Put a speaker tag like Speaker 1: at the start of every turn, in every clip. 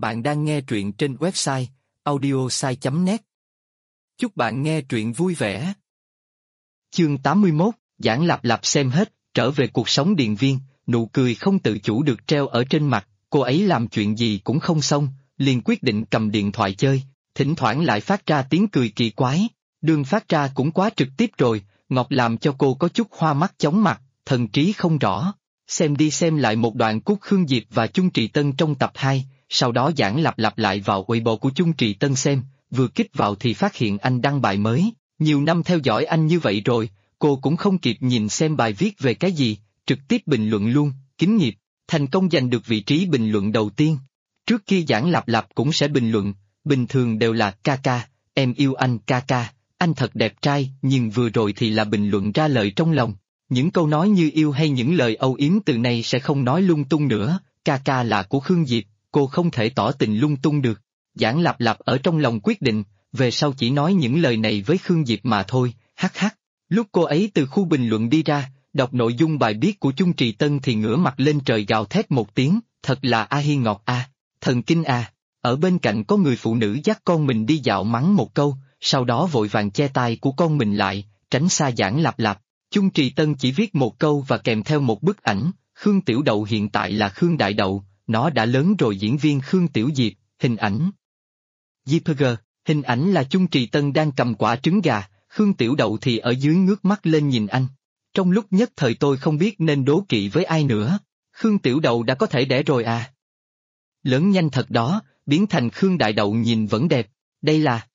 Speaker 1: Bạn đang nghe truyện trên website audiosai.net. Chúc bạn nghe truyện vui vẻ. Chương 81, Giảng Lạp Lạp xem hết, trở về cuộc sống điền viên, nụ cười không tự chủ được treo ở trên mặt, cô ấy làm chuyện gì cũng không xong, liền quyết định cầm điện thoại chơi, thỉnh thoảng lại phát ra tiếng cười kỳ quái, đường phát ra cũng quá trực tiếp rồi, ngọt làm cho cô có chút hoa mắt chóng mặt, thần trí không rõ. Xem đi xem lại một đoạn Cúc Khương Diệp và Chung Trì Tân trong tập 2, sau đó giảng lặp lặp lại vào Weibo của Chung Trì Tân xem, vừa kích vào thì phát hiện anh đăng bài mới, nhiều năm theo dõi anh như vậy rồi, cô cũng không kịp nhìn xem bài viết về cái gì, trực tiếp bình luận luôn, kính nghiệp, thành công giành được vị trí bình luận đầu tiên. Trước kia giảng lặp lặp cũng sẽ bình luận, bình thường đều là ca ca, em yêu anh ca ca, anh thật đẹp trai, nhưng vừa rồi thì là bình luận ra lời trong lòng. Những câu nói như yêu hay những lời âu yếm từ này sẽ không nói lung tung nữa, ca ca là của Khương Diệp, cô không thể tỏ tình lung tung được. Giảng lặp lặp ở trong lòng quyết định, về sau chỉ nói những lời này với Khương Diệp mà thôi, hắc hắc. Lúc cô ấy từ khu bình luận đi ra, đọc nội dung bài viết của Chung Trì Tân thì ngửa mặt lên trời gào thét một tiếng, thật là a hi ngọt a, thần kinh a. Ở bên cạnh có người phụ nữ dắt con mình đi dạo mắng một câu, sau đó vội vàng che tai của con mình lại, tránh xa giảng lặp lặp. Chung Trì Tân chỉ viết một câu và kèm theo một bức ảnh, Khương Tiểu Đậu hiện tại là Khương Đại Đậu, nó đã lớn rồi diễn viên Khương Tiểu Diệp, hình ảnh. JPG, hình ảnh là Chung Trì Tân đang cầm quả trứng gà, Khương Tiểu Đậu thì ở dưới ngước mắt lên nhìn anh. Trong lúc nhất thời tôi không biết nên đố kỵ với ai nữa, Khương Tiểu Đậu đã có thể đẻ rồi à. Lớn nhanh thật đó, biến thành Khương Đại Đậu nhìn vẫn đẹp, đây là...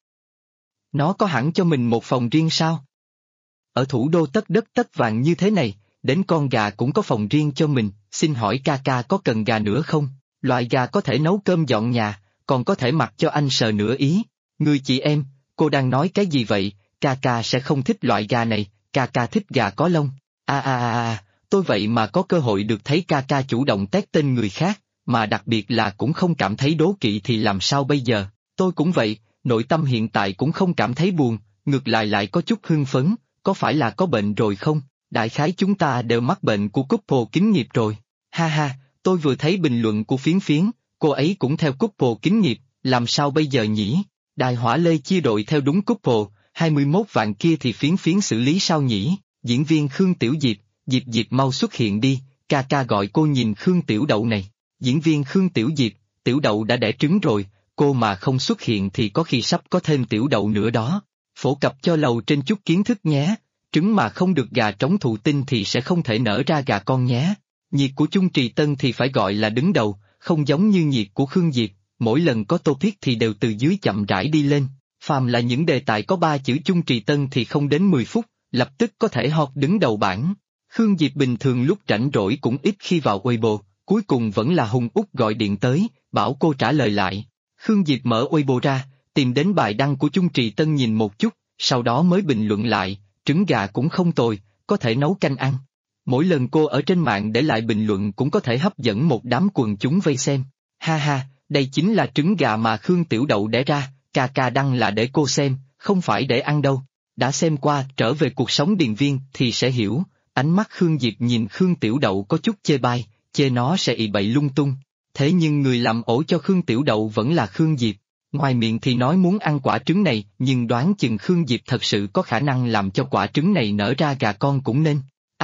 Speaker 1: Nó có hẳn cho mình một phòng riêng sao? Ở thủ đô tất đất tất vàng như thế này, đến con gà cũng có phòng riêng cho mình, xin hỏi ca ca có cần gà nữa không? Loại gà có thể nấu cơm dọn nhà, còn có thể mặc cho anh sờ nửa ý. Người chị em, cô đang nói cái gì vậy? Ca ca sẽ không thích loại gà này, ca ca thích gà có lông. Tôi vậy mà có cơ hội được thấy ca ca chủ động tét tên người khác, mà đặc biệt là cũng không cảm thấy đố kỵ thì làm sao bây giờ? Tôi cũng vậy, nội tâm hiện tại cũng không cảm thấy buồn, ngược lại lại có chút hưng phấn. Có phải là có bệnh rồi không? Đại khái chúng ta đều mắc bệnh của couple kính nghiệp rồi. Ha ha, tôi vừa thấy bình luận của Phiến Phiến, cô ấy cũng theo couple kính nghiệp, làm sao bây giờ nhỉ? Đài Hỏa Lê chia đội theo đúng couple, 21 vạn kia thì Phiến Phiến xử lý sao nhỉ? Diễn viên Khương Tiểu Diệp, Diệp Diệp mau xuất hiện đi, ca ca gọi cô nhìn Khương Tiểu Đậu này. Diễn viên Khương Tiểu Diệp, Tiểu Đậu đã đẻ trứng rồi, cô mà không xuất hiện thì có khi sắp có thêm Tiểu Đậu nữa đó. Phổ cập cho lầu trên chút kiến thức nhé, trứng mà không được gà trống thụ tinh thì sẽ không thể nở ra gà con nhé. Nhiệt của Chung Trì Tân thì phải gọi là đứng đầu, không giống như nhiệt của Khương Diệp, mỗi lần có topic thì đều từ dưới chậm rãi đi lên. Phàm là những đề tài có 3 chữ Chung Trì Tân thì không đến 10 phút, lập tức có thể hot đứng đầu bảng. Khương Diệp bình thường lúc rảnh rỗi cũng ít khi vào Weibo, cuối cùng vẫn là Hùng Úc gọi điện tới, bảo cô trả lời lại. Khương Diệp mở Weibo ra, tìm đến bài đăng của Chung Trì Tân nhìn một chút, sau đó mới bình luận lại, trứng gà cũng không tồi, có thể nấu canh ăn. Mỗi lần cô ở trên mạng để lại bình luận cũng có thể hấp dẫn một đám quần chúng vây xem. Ha ha, đây chính là trứng gà mà Khương Tiểu Đậu đẻ ra, ca ca đăng là để cô xem, không phải để ăn đâu. Đã xem qua trở về cuộc sống điền viên thì sẽ hiểu, ánh mắt Khương Diệp nhìn Khương Tiểu Đậu có chút chê bai, chê nó sẽ ị bậy lung tung. Thế nhưng người làm ổ cho Khương Tiểu Đậu vẫn là Khương Diệp. Ngoài miệng thì nói muốn ăn quả trứng này, nhưng đoán chừng Khương Diệp thật sự có khả năng làm cho quả trứng này nở ra gà con cũng nên.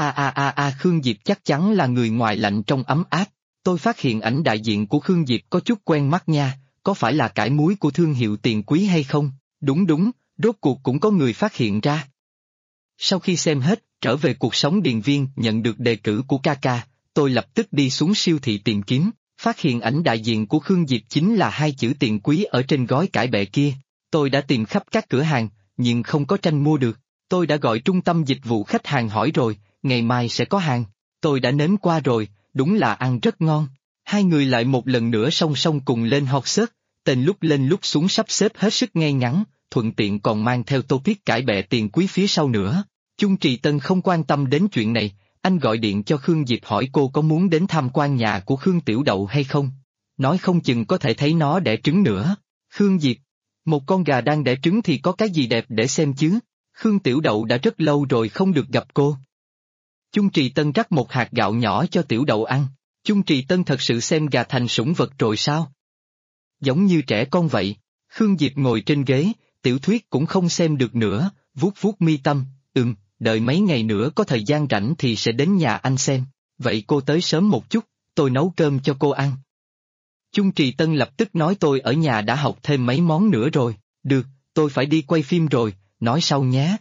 Speaker 1: Khương Diệp chắc chắn là người ngoài lạnh trong ấm áp. Tôi phát hiện ảnh đại diện của Khương Diệp có chút quen mắt nha, có phải là cải múi của thương hiệu tiền quý hay không? Đúng, rốt cuộc cũng có người phát hiện ra. Sau khi xem hết, trở về cuộc sống điền viên nhận được đề cử của ca ca, tôi lập tức đi xuống siêu thị tìm kiếm. Phát hiện ảnh đại diện của Khương Diệp chính là 2 chữ tiền quý ở trên gói cải bẹ kia. Tôi đã tìm khắp các cửa hàng, nhưng không có tranh mua được. Tôi đã gọi trung tâm dịch vụ khách hàng hỏi rồi, ngày mai sẽ có hàng. Tôi đã nếm qua rồi, đúng là ăn rất ngon. Hai người lại một lần nữa song song cùng lên hot search, tên lúc lên lúc xuống sắp xếp hết sức ngay ngắn, thuận tiện còn mang theo topic cải bẹ tiền quý phía sau nữa. Chung Trì Tân không quan tâm đến chuyện này. Anh gọi điện cho Khương Diệp hỏi cô có muốn đến tham quan nhà của Khương Tiểu Đậu hay không. Nói không chừng có thể thấy nó đẻ trứng nữa. Khương Diệp, một con gà đang đẻ trứng thì có cái gì đẹp để xem chứ. Khương Tiểu Đậu đã rất lâu rồi không được gặp cô. Chung Trì Tân rắc một hạt gạo nhỏ cho Tiểu Đậu ăn. Chung Trì Tân thật sự xem gà thành sủng vật rồi sao? giống như trẻ con vậy. Khương Diệp ngồi trên ghế, tiểu thuyết cũng không xem được nữa, vuốt vuốt mi tâm, đợi mấy ngày nữa có thời gian rảnh thì sẽ đến nhà anh xem. Vậy cô tới sớm một chút, tôi nấu cơm cho cô ăn. Chung Trì Tân lập tức nói tôi ở nhà đã học thêm mấy món nữa rồi. Được, tôi phải đi quay phim rồi, nói sau nhé.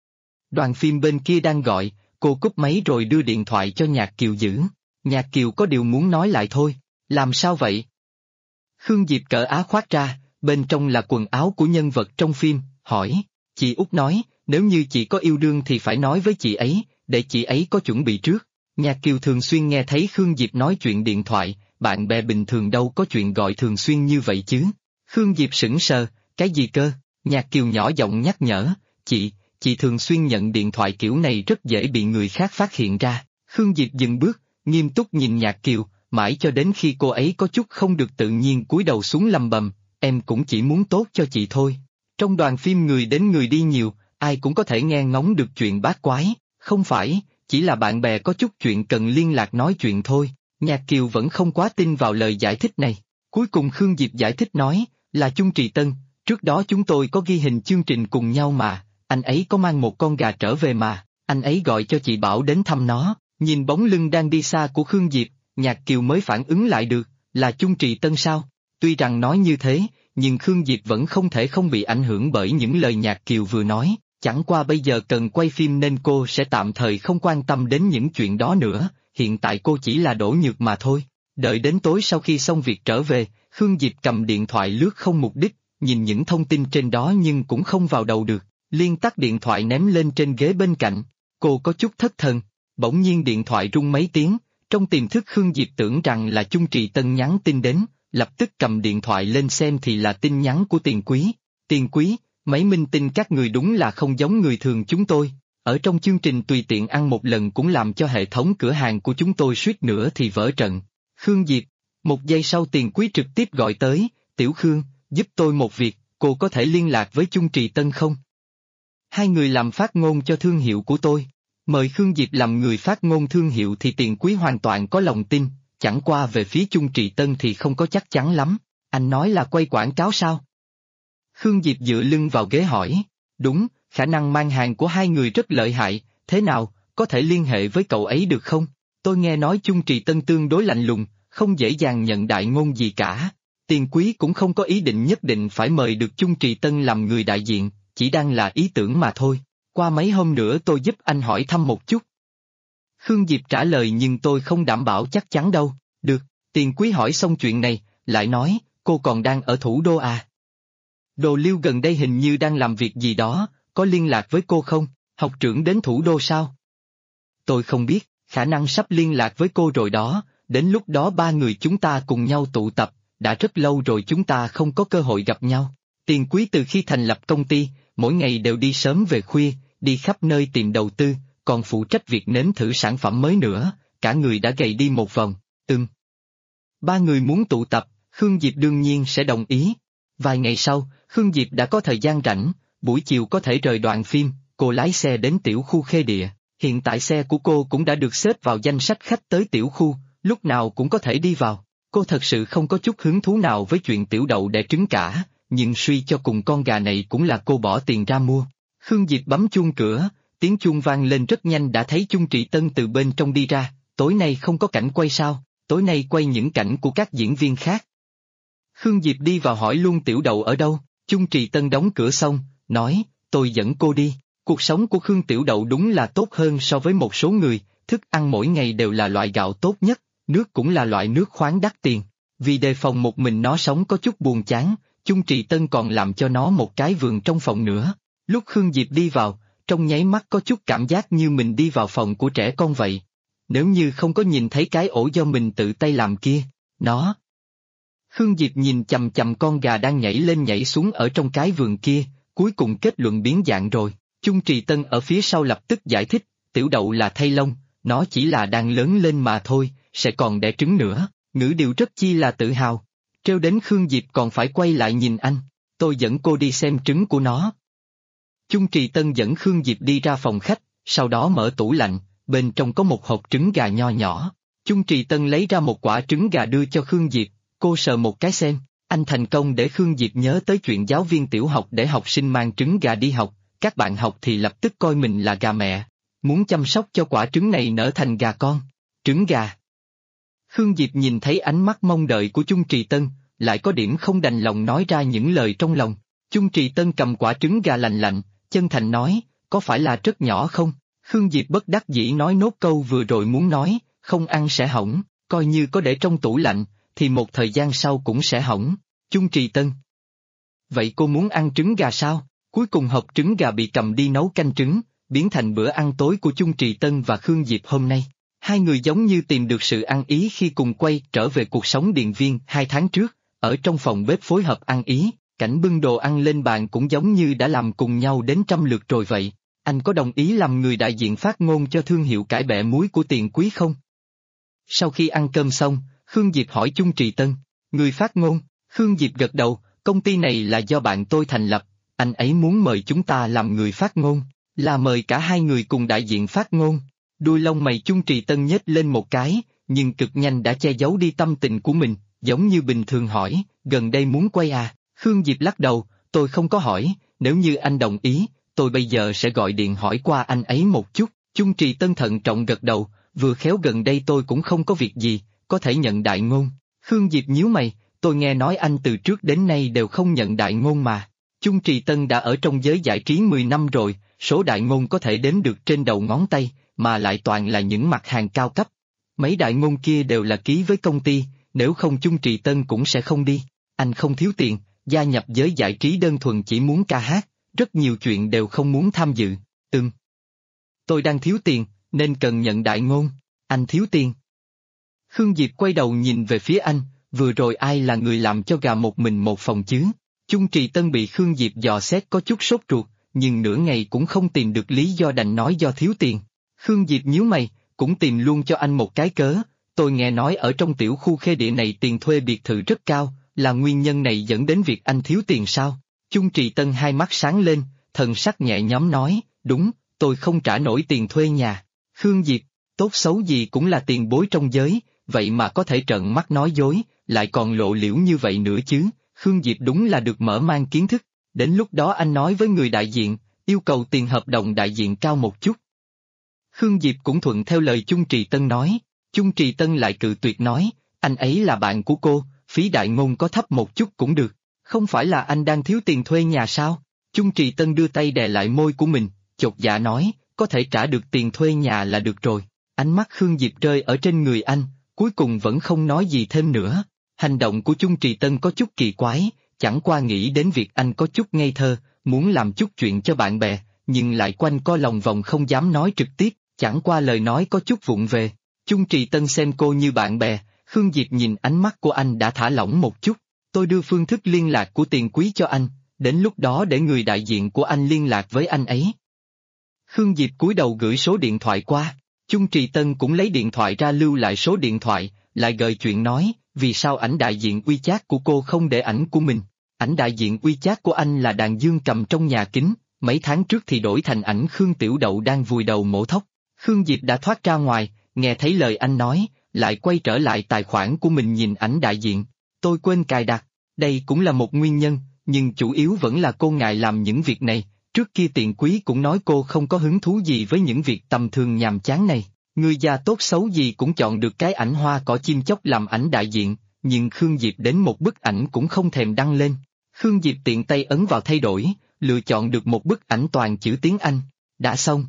Speaker 1: Đoàn phim bên kia đang gọi, cô cúp máy rồi đưa điện thoại cho Nhạc Kiều giữ. Nhạc Kiều có điều muốn nói lại thôi. Làm sao vậy? Khương Diệp cởi áo khoác ra, bên trong là quần áo của nhân vật trong phim, hỏi. Chị Út nói, nếu như chị có yêu đương thì phải nói với chị ấy, để chị ấy có chuẩn bị trước. Nhạc Kiều thường xuyên nghe thấy Khương Diệp nói chuyện điện thoại, bạn bè bình thường đâu có chuyện gọi thường xuyên như vậy chứ. Khương Diệp sững sờ, cái gì cơ? Nhạc Kiều nhỏ giọng nhắc nhở, chị thường xuyên nhận điện thoại kiểu này rất dễ bị người khác phát hiện ra. Khương Diệp dừng bước, nghiêm túc nhìn Nhạc Kiều, mãi cho đến khi cô ấy có chút không được tự nhiên cúi đầu xuống lầm bầm, em cũng chỉ muốn tốt cho chị thôi. Trong đoàn phim người đến người đi nhiều, ai cũng có thể nghe ngóng được chuyện bát quái, không phải, chỉ là bạn bè có chút chuyện cần liên lạc nói chuyện thôi. Nhạc Kiều vẫn không quá tin vào lời giải thích này. Cuối cùng Khương Diệp giải thích nói, là Chung Trì Tân, trước đó chúng tôi có ghi hình chương trình cùng nhau mà, anh ấy có mang một con gà trở về mà, anh ấy gọi cho chị bảo đến thăm nó. Nhìn bóng lưng đang đi xa của Khương Diệp, Nhạc Kiều mới phản ứng lại được, là Chung Trì Tân sao? Tuy rằng nói như thế, nhưng Khương Diệp vẫn không thể không bị ảnh hưởng bởi những lời Nhạc Kiều vừa nói, chẳng qua bây giờ cần quay phim nên cô sẽ tạm thời không quan tâm đến những chuyện đó nữa, hiện tại cô chỉ là Đỗ Nhược mà thôi. Đợi đến tối sau khi xong việc trở về, Khương Diệp cầm điện thoại lướt không mục đích, nhìn những thông tin trên đó nhưng cũng không vào đầu được, liền tắt điện thoại ném lên trên ghế bên cạnh. Cô có chút thất thần, bỗng nhiên điện thoại rung mấy tiếng, trong tiềm thức Khương Diệp tưởng rằng là Chung Trì Tân nhắn tin đến, lập tức cầm điện thoại lên xem thì là tin nhắn của Tiền Quý. Tiền Quý, mấy minh tinh các người đúng là không giống người thường chúng tôi, ở trong chương trình tùy tiện ăn một lần cũng làm cho hệ thống cửa hàng của chúng tôi suýt nữa thì vỡ trận. Khương Diệp, một giây sau Tiền Quý trực tiếp gọi tới, Tiểu Khương, giúp tôi một việc, cô có thể liên lạc với Chung Trì Tân không? Hai người làm phát ngôn cho thương hiệu của tôi. Mời Khương Diệp làm người phát ngôn thương hiệu thì Tiền Quý hoàn toàn có lòng tin, chẳng qua về phía Chung Trì Tân thì không có chắc chắn lắm. Anh nói là quay quảng cáo sao? Khương Diệp dựa lưng vào ghế hỏi. Đúng, khả năng mang hàng của hai người rất lợi hại, thế nào, có thể liên hệ với cậu ấy được không? Tôi nghe nói Chung Trì Tân tương đối lạnh lùng, không dễ dàng nhận đại ngôn gì cả. Tiền Quý cũng không có ý định nhất định phải mời được Chung Trì Tân làm người đại diện, chỉ đang là ý tưởng mà thôi. Qua mấy hôm nữa tôi giúp anh hỏi thăm một chút. Khương Diệp trả lời nhưng tôi không đảm bảo chắc chắn đâu. Được, Tiền Quý hỏi xong chuyện này, lại nói, cô còn đang ở thủ đô à? Đồ Liêu gần đây hình như đang làm việc gì đó, có liên lạc với cô không? Học trưởng đến thủ đô sao? Tôi không biết, khả năng sắp liên lạc với cô rồi đó, đến lúc đó ba người chúng ta cùng nhau tụ tập, đã rất lâu rồi chúng ta không có cơ hội gặp nhau. Tiền Quý từ khi thành lập công ty, mỗi ngày đều đi sớm về khuya, đi khắp nơi tìm đầu tư, còn phụ trách việc nếm thử sản phẩm mới nữa, cả người đã gầy đi một vòng. Ba người muốn tụ tập, Khương Diệp đương nhiên sẽ đồng ý. Vài ngày sau, Khương Diệp đã có thời gian rảnh, buổi chiều có thể rời đoạn phim, cô lái xe đến tiểu khu Khê Địa. Hiện tại xe của cô cũng đã được xếp vào danh sách khách tới tiểu khu, lúc nào cũng có thể đi vào. Cô thật sự không có chút hứng thú nào với chuyện tiểu đậu đẻ trứng cả, nhưng suy cho cùng con gà này cũng là cô bỏ tiền ra mua. Khương Diệp bấm chuông cửa, tiếng chuông vang lên rất nhanh đã thấy Chung Trì Tân từ bên trong đi ra, tối nay không có cảnh quay sao, tối nay quay những cảnh của các diễn viên khác. Khương Diệp đi vào hỏi luôn tiểu đậu ở đâu, Chung Trì Tân đóng cửa xong, nói, tôi dẫn cô đi. Cuộc sống của Khương Tiểu Đậu đúng là tốt hơn so với một số người, thức ăn mỗi ngày đều là loại gạo tốt nhất, nước cũng là loại nước khoáng đắt tiền. Vì đề phòng một mình nó sống có chút buồn chán, Chung Trì Tân còn làm cho nó một cái vườn trong phòng nữa. Lúc Khương Diệp đi vào, trong nháy mắt có chút cảm giác như mình đi vào phòng của trẻ con vậy. Nếu như không có nhìn thấy cái ổ do mình tự tay làm kia, nó... Khương Diệp nhìn chằm chằm con gà đang nhảy lên nhảy xuống ở trong cái vườn kia, cuối cùng kết luận biến dạng rồi. Chung Trì Tân ở phía sau lập tức giải thích, tiểu đậu là thay lông, nó chỉ là đang lớn lên mà thôi, sẽ còn đẻ trứng nữa, ngữ điệu rất chi là tự hào. Trêu đến Khương Diệp còn phải quay lại nhìn anh, tôi dẫn cô đi xem trứng của nó. Chung Trì Tân dẫn Khương Diệp đi ra phòng khách, sau đó mở tủ lạnh, bên trong có một hộp trứng gà nho nhỏ. Chung Trì Tân lấy ra một quả trứng gà đưa cho Khương Diệp, cô sờ một cái xem, Anh thành công để Khương Diệp nhớ tới chuyện giáo viên tiểu học để học sinh mang trứng gà đi học, các bạn học thì lập tức coi mình là gà mẹ, muốn chăm sóc cho quả trứng này nở thành gà con. Trứng gà. Khương Diệp nhìn thấy ánh mắt mong đợi của Chung Trì Tân, lại có điểm không đành lòng nói ra những lời trong lòng. Chung Trì Tân cầm quả trứng gà lành lạnh, chân thành nói, có phải là rất nhỏ không? Khương Diệp bất đắc dĩ nói nốt câu vừa rồi muốn nói, không ăn sẽ hỏng, coi như có để trong tủ lạnh, thì một thời gian sau cũng sẽ hỏng. Chung Trì Tân. Vậy cô muốn ăn trứng gà sao? Cuối cùng hộp trứng gà bị cầm đi nấu canh trứng, biến thành bữa ăn tối của Chung Trì Tân và Khương Diệp hôm nay. Hai người giống như tìm được sự ăn ý khi cùng quay trở về cuộc sống điện viên 2 tháng trước, ở trong phòng bếp phối hợp ăn ý, cảnh bưng đồ ăn lên bàn cũng giống như đã làm cùng nhau đến 100 lượt rồi vậy. Anh có đồng ý làm người đại diện phát ngôn cho thương hiệu cải bẹ muối của Tiền Quý không? Sau khi ăn cơm xong, Khương Diệp hỏi Chung Trì Tân, người phát ngôn. Khương Diệp gật đầu, công ty này là do bạn tôi thành lập, anh ấy muốn mời chúng ta làm người phát ngôn, là mời cả hai người cùng đại diện phát ngôn. Đuôi lông mày Chung Trì Tân nhếch lên một cái, nhưng cực nhanh đã che giấu đi tâm tình của mình, giống như bình thường hỏi, gần đây muốn quay à? Khương Diệp lắc đầu, tôi không có hỏi, nếu như anh đồng ý, tôi bây giờ sẽ gọi điện hỏi qua anh ấy một chút. Chung Trì Tân thận trọng gật đầu, vừa khéo gần đây tôi cũng không có việc gì, có thể nhận đại ngôn. Khương Diệp nhíu mày, tôi nghe nói anh từ trước đến nay đều không nhận đại ngôn mà. Chung Trì Tân đã ở trong giới giải trí 10 năm rồi, số đại ngôn có thể đếm được trên đầu ngón tay, mà lại toàn là những mặt hàng cao cấp. Mấy đại ngôn kia đều là ký với công ty, nếu không Chung Trì Tân cũng sẽ không đi. Anh không thiếu tiền, gia nhập giới giải trí đơn thuần chỉ muốn ca hát, rất nhiều chuyện đều không muốn tham dự. Tôi đang thiếu tiền, nên cần nhận đại ngôn. Anh thiếu tiền. Khương Diệp quay đầu nhìn về phía anh, vừa rồi ai là người làm cho gà một mình một phòng chứ? Chung Trì Tân bị Khương Diệp dò xét có chút sốt ruột, nhưng nửa ngày cũng không tìm được lý do đành nói do thiếu tiền. Khương Diệp nhíu mày, cũng tìm luôn cho anh một cái cớ, tôi nghe nói ở trong tiểu khu Khê Địa này tiền thuê biệt thự rất cao, là nguyên nhân này dẫn đến việc anh thiếu tiền sao? Chung Trì Tân hai mắt sáng lên, thần sắc nhẹ nhõm nói, đúng, tôi không trả nổi tiền thuê nhà. Khương Diệp, tốt xấu gì cũng là tiền bối trong giới, vậy mà có thể trợn mắt nói dối, lại còn lộ liễu như vậy nữa chứ? Khương Diệp đúng là được mở mang kiến thức, đến lúc đó anh nói với người đại diện, yêu cầu tiền hợp đồng đại diện cao một chút. Khương Diệp cũng thuận theo lời Chung Trì Tân nói, Chung Trì Tân lại cự tuyệt nói, anh ấy là bạn của cô, phí đại ngôn có thấp một chút cũng được, không phải là anh đang thiếu tiền thuê nhà sao? Chung Trì Tân đưa tay đè lại môi của mình, chột dạ nói, có thể trả được tiền thuê nhà là được rồi. Ánh mắt Khương Diệp rơi ở trên người anh, cuối cùng vẫn không nói gì thêm nữa. Hành động của Chung Trì Tân có chút kỳ quái, chẳng qua nghĩ đến việc anh có chút ngây thơ, muốn làm chút chuyện cho bạn bè, nhưng lại quanh co lòng vòng không dám nói trực tiếp, chẳng qua lời nói có chút vụng về. Chung Trì Tân xem cô như bạn bè, Khương Diệp nhìn ánh mắt của anh đã thả lỏng một chút, tôi đưa phương thức liên lạc của Tiền Quý cho anh, đến lúc đó để người đại diện của anh liên lạc với anh ấy. Khương Diệp cúi đầu gửi số điện thoại qua, Chung Trì Tân cũng lấy điện thoại ra lưu lại số điện thoại, lại gợi chuyện nói, vì sao ảnh đại diện WeChat của cô không để ảnh của mình. Ảnh đại diện WeChat của anh là Đàn Dương cầm trong nhà kính, mấy tháng trước thì đổi thành ảnh Khương Tiểu Đậu đang vùi đầu mổ thóc. Khương Diệp đã thoát ra ngoài, nghe thấy lời anh nói, lại quay trở lại tài khoản của mình nhìn ảnh đại diện. Tôi quên cài đặt, đây cũng là một nguyên nhân, nhưng chủ yếu vẫn là cô ngại làm những việc này. Trước kia Tiền Quý cũng nói cô không có hứng thú gì với những việc tầm thường nhàm chán này, người già tốt xấu gì cũng chọn được cái ảnh hoa cỏ chim chóc làm ảnh đại diện, nhưng Khương Diệp đến một bức ảnh cũng không thèm đăng lên. Khương Diệp tiện tay ấn vào thay đổi, lựa chọn được một bức ảnh toàn chữ tiếng Anh, đã xong.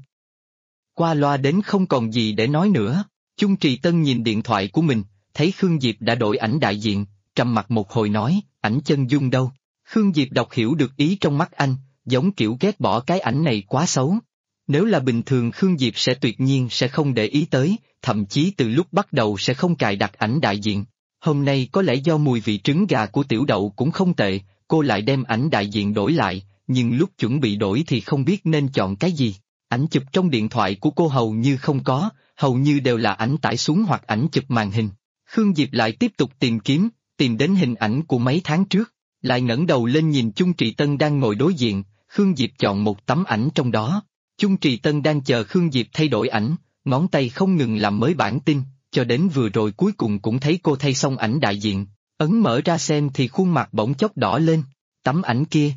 Speaker 1: Qua loa đến không còn gì để nói nữa, Chung Trì Tân nhìn điện thoại của mình, thấy Khương Diệp đã đổi ảnh đại diện, trầm mặt một hồi nói, ảnh chân dung đâu? Khương Diệp đọc hiểu được ý trong mắt anh, giống kiểu ghét bỏ cái ảnh này quá xấu. Nếu là bình thường Khương Diệp sẽ tuyệt nhiên sẽ không để ý tới, thậm chí từ lúc bắt đầu sẽ không cài đặt ảnh đại diện. Hôm nay có lẽ do mùi vị trứng gà của Tiểu Đậu cũng không tệ, cô lại đem ảnh đại diện đổi lại, nhưng lúc chuẩn bị đổi thì không biết nên chọn cái gì. Ảnh chụp trong điện thoại của cô hầu như không có, hầu như đều là ảnh tải xuống hoặc ảnh chụp màn hình. Khương Diệp lại tiếp tục tìm kiếm, tìm đến hình ảnh của mấy tháng trước, lại ngẩng đầu lên nhìn Chung Trì Tân đang ngồi đối diện, Khương Diệp chọn một tấm ảnh trong đó. Chung Trì Tân đang chờ Khương Diệp thay đổi ảnh, ngón tay không ngừng làm mới bản tin, cho đến vừa rồi cuối cùng cũng thấy cô thay xong ảnh đại diện, Ấn mở ra xem thì khuôn mặt bỗng chốc đỏ lên. Tấm ảnh kia.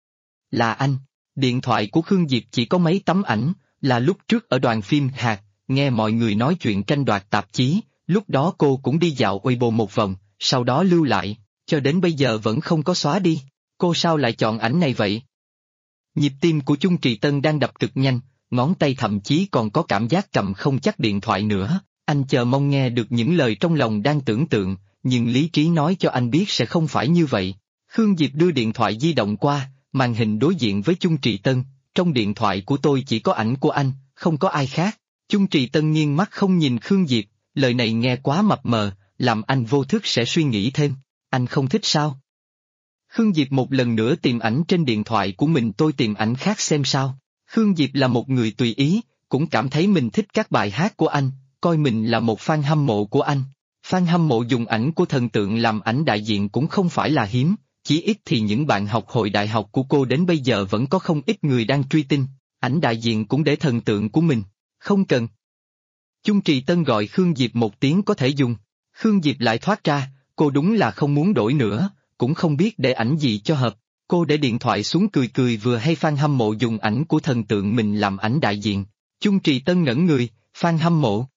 Speaker 1: Là anh. Điện thoại của Khương Diệp chỉ có mấy tấm ảnh, là lúc trước ở đoàn phim Hạt, nghe mọi người nói chuyện tranh đoạt tạp chí, lúc đó cô cũng đi dạo Weibo một vòng, sau đó lưu lại, cho đến bây giờ vẫn không có xóa đi. Cô sao lại chọn ảnh này vậy? Nhịp tim của Chung Trì Tân đang đập cực nhanh, ngón tay thậm chí còn có cảm giác cầm không chắc điện thoại nữa. Anh chờ mong nghe được những lời trong lòng đang tưởng tượng, nhưng lý trí nói cho anh biết sẽ không phải như vậy. Khương Diệp đưa điện thoại di động qua, màn hình đối diện với Chung Trì Tân, trong điện thoại của tôi chỉ có ảnh của anh, không có ai khác. Chung Trì Tân nghiêng mắt không nhìn Khương Diệp, lời này nghe quá mập mờ, làm anh vô thức sẽ suy nghĩ thêm. Anh không thích sao? Khương Diệp một lần nữa tìm ảnh trên điện thoại của mình, tôi tìm ảnh khác xem sao. Khương Diệp là một người tùy ý, cũng cảm thấy mình thích các bài hát của anh, coi mình là một fan hâm mộ của anh. Fan hâm mộ dùng ảnh của thần tượng làm ảnh đại diện cũng không phải là hiếm, chí ít thì những bạn học hồi đại học của cô đến bây giờ vẫn có không ít người đang truy tin, ảnh đại diện cũng để thần tượng của mình. Không cần. Chung Trì Tân gọi Khương Diệp một tiếng có thể dùng. Khương Diệp lại thoát ra, cô đúng là không muốn đổi nữa, cũng không biết để ảnh gì cho hợp. Cô để điện thoại xuống cười cười, vừa hay fan hâm mộ dùng ảnh của thần tượng mình làm ảnh đại diện. Chung Trì Tân ngẩn người, fan hâm mộ.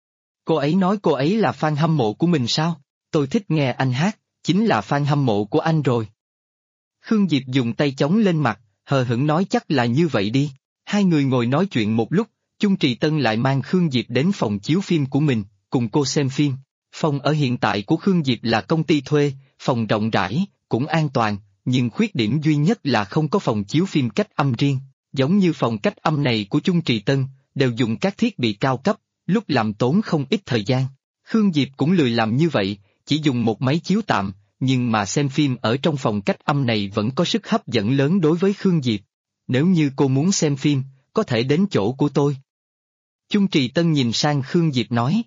Speaker 1: Cô ấy nói cô ấy là fan hâm mộ của mình sao? Tôi thích nghe anh hát, chính là fan hâm mộ của anh rồi. Khương Diệp dùng tay chống lên mặt, hờ hững nói chắc là như vậy đi. Hai người ngồi nói chuyện một lúc, Chung Trì Tân lại mang Khương Diệp đến phòng chiếu phim của mình, cùng cô xem phim. Phòng ở hiện tại của Khương Diệp là công ty thuê, phòng rộng rãi, cũng an toàn, nhưng khuyết điểm duy nhất là không có phòng chiếu phim cách âm riêng. Giống như phòng cách âm này của Chung Trì Tân, đều dùng các thiết bị cao cấp, lúc làm tốn không ít thời gian. Khương Diệp cũng lười làm như vậy, chỉ dùng một máy chiếu tạm, nhưng mà xem phim ở trong phòng cách âm này vẫn có sức hấp dẫn lớn đối với Khương Diệp. Nếu như cô muốn xem phim, có thể đến chỗ của tôi. Chung Trì Tân nhìn sang Khương Diệp nói,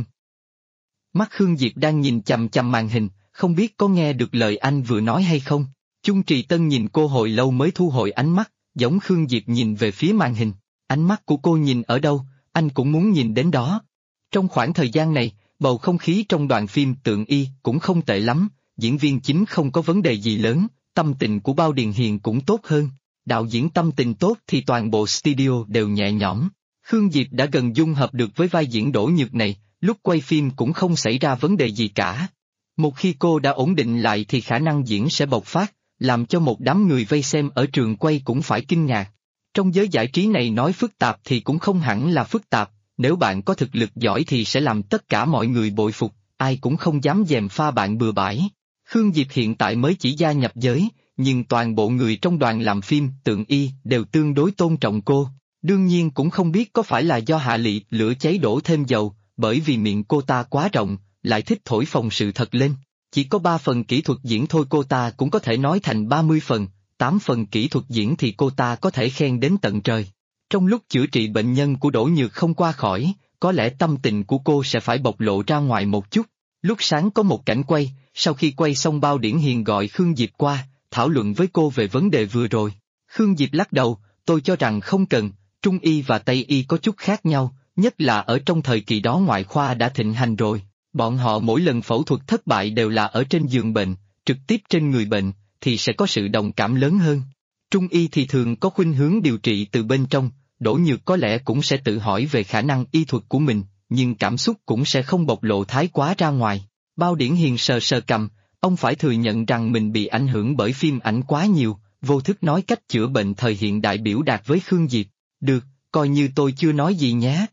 Speaker 1: Mắt Khương Diệp đang nhìn chằm chằm màn hình, không biết có nghe được lời anh vừa nói hay không. Chung Trì Tân nhìn cô hồi lâu mới thu hồi ánh mắt, giống Khương Diệp nhìn về phía màn hình. Ánh mắt của cô nhìn ở đâu, anh cũng muốn nhìn đến đó. Trong khoảng thời gian này, bầu không khí trong đoàn phim Tượng Y cũng không tệ lắm, diễn viên chính không có vấn đề gì lớn, tâm tình của Bao Điền Hiền cũng tốt hơn. Đạo diễn tâm tình tốt thì toàn bộ studio đều nhẹ nhõm. Khương Diệp đã gần dung hợp được với vai diễn Đỗ Nhược này, lúc quay phim cũng không xảy ra vấn đề gì cả. Một khi cô đã ổn định lại thì khả năng diễn sẽ bộc phát, làm cho một đám người vây xem ở trường quay cũng phải kinh ngạc. Trong giới giải trí này nói phức tạp thì cũng không hẳn là phức tạp, nếu bạn có thực lực giỏi thì sẽ làm tất cả mọi người bội phục, ai cũng không dám gièm pha bạn bừa bãi. Khương Diệp hiện tại mới chỉ gia nhập giới, nhưng toàn bộ người trong đoàn làm phim Tượng Y đều tương đối tôn trọng cô. Đương nhiên cũng không biết có phải là do hạ lị lửa cháy đổ thêm dầu, bởi vì miệng cô ta quá rộng, lại thích thổi phồng sự thật lên. Chỉ có 3 phần kỹ thuật diễn thôi cô ta cũng có thể nói thành 30 phần, 8 phần kỹ thuật diễn thì cô ta có thể khen đến tận trời. Trong lúc chữa trị bệnh nhân của Đỗ Nhược không qua khỏi, có lẽ tâm tình của cô sẽ phải bộc lộ ra ngoài một chút. Lúc sáng có một cảnh quay, sau khi quay xong Bao Điển Hiền gọi Khương Diệp qua, thảo luận với cô về vấn đề vừa rồi. Khương Diệp lắc đầu, tôi cho rằng không cần, Trung Y và Tây Y có chút khác nhau, nhất là ở trong thời kỳ đó ngoại khoa đã thịnh hành rồi. Bọn họ mỗi lần phẫu thuật thất bại đều là ở trên giường bệnh, trực tiếp trên người bệnh, thì sẽ có sự đồng cảm lớn hơn. Trung Y thì thường có khuynh hướng điều trị từ bên trong, Đỗ Nhược có lẽ cũng sẽ tự hỏi về khả năng y thuật của mình, nhưng cảm xúc cũng sẽ không bộc lộ thái quá ra ngoài. Bao Điển Hiền sờ sờ cằm, ông phải thừa nhận rằng mình bị ảnh hưởng bởi phim ảnh quá nhiều, vô thức nói cách chữa bệnh thời hiện đại biểu đạt với Khương Diệp. Được, coi như tôi chưa nói gì nhé.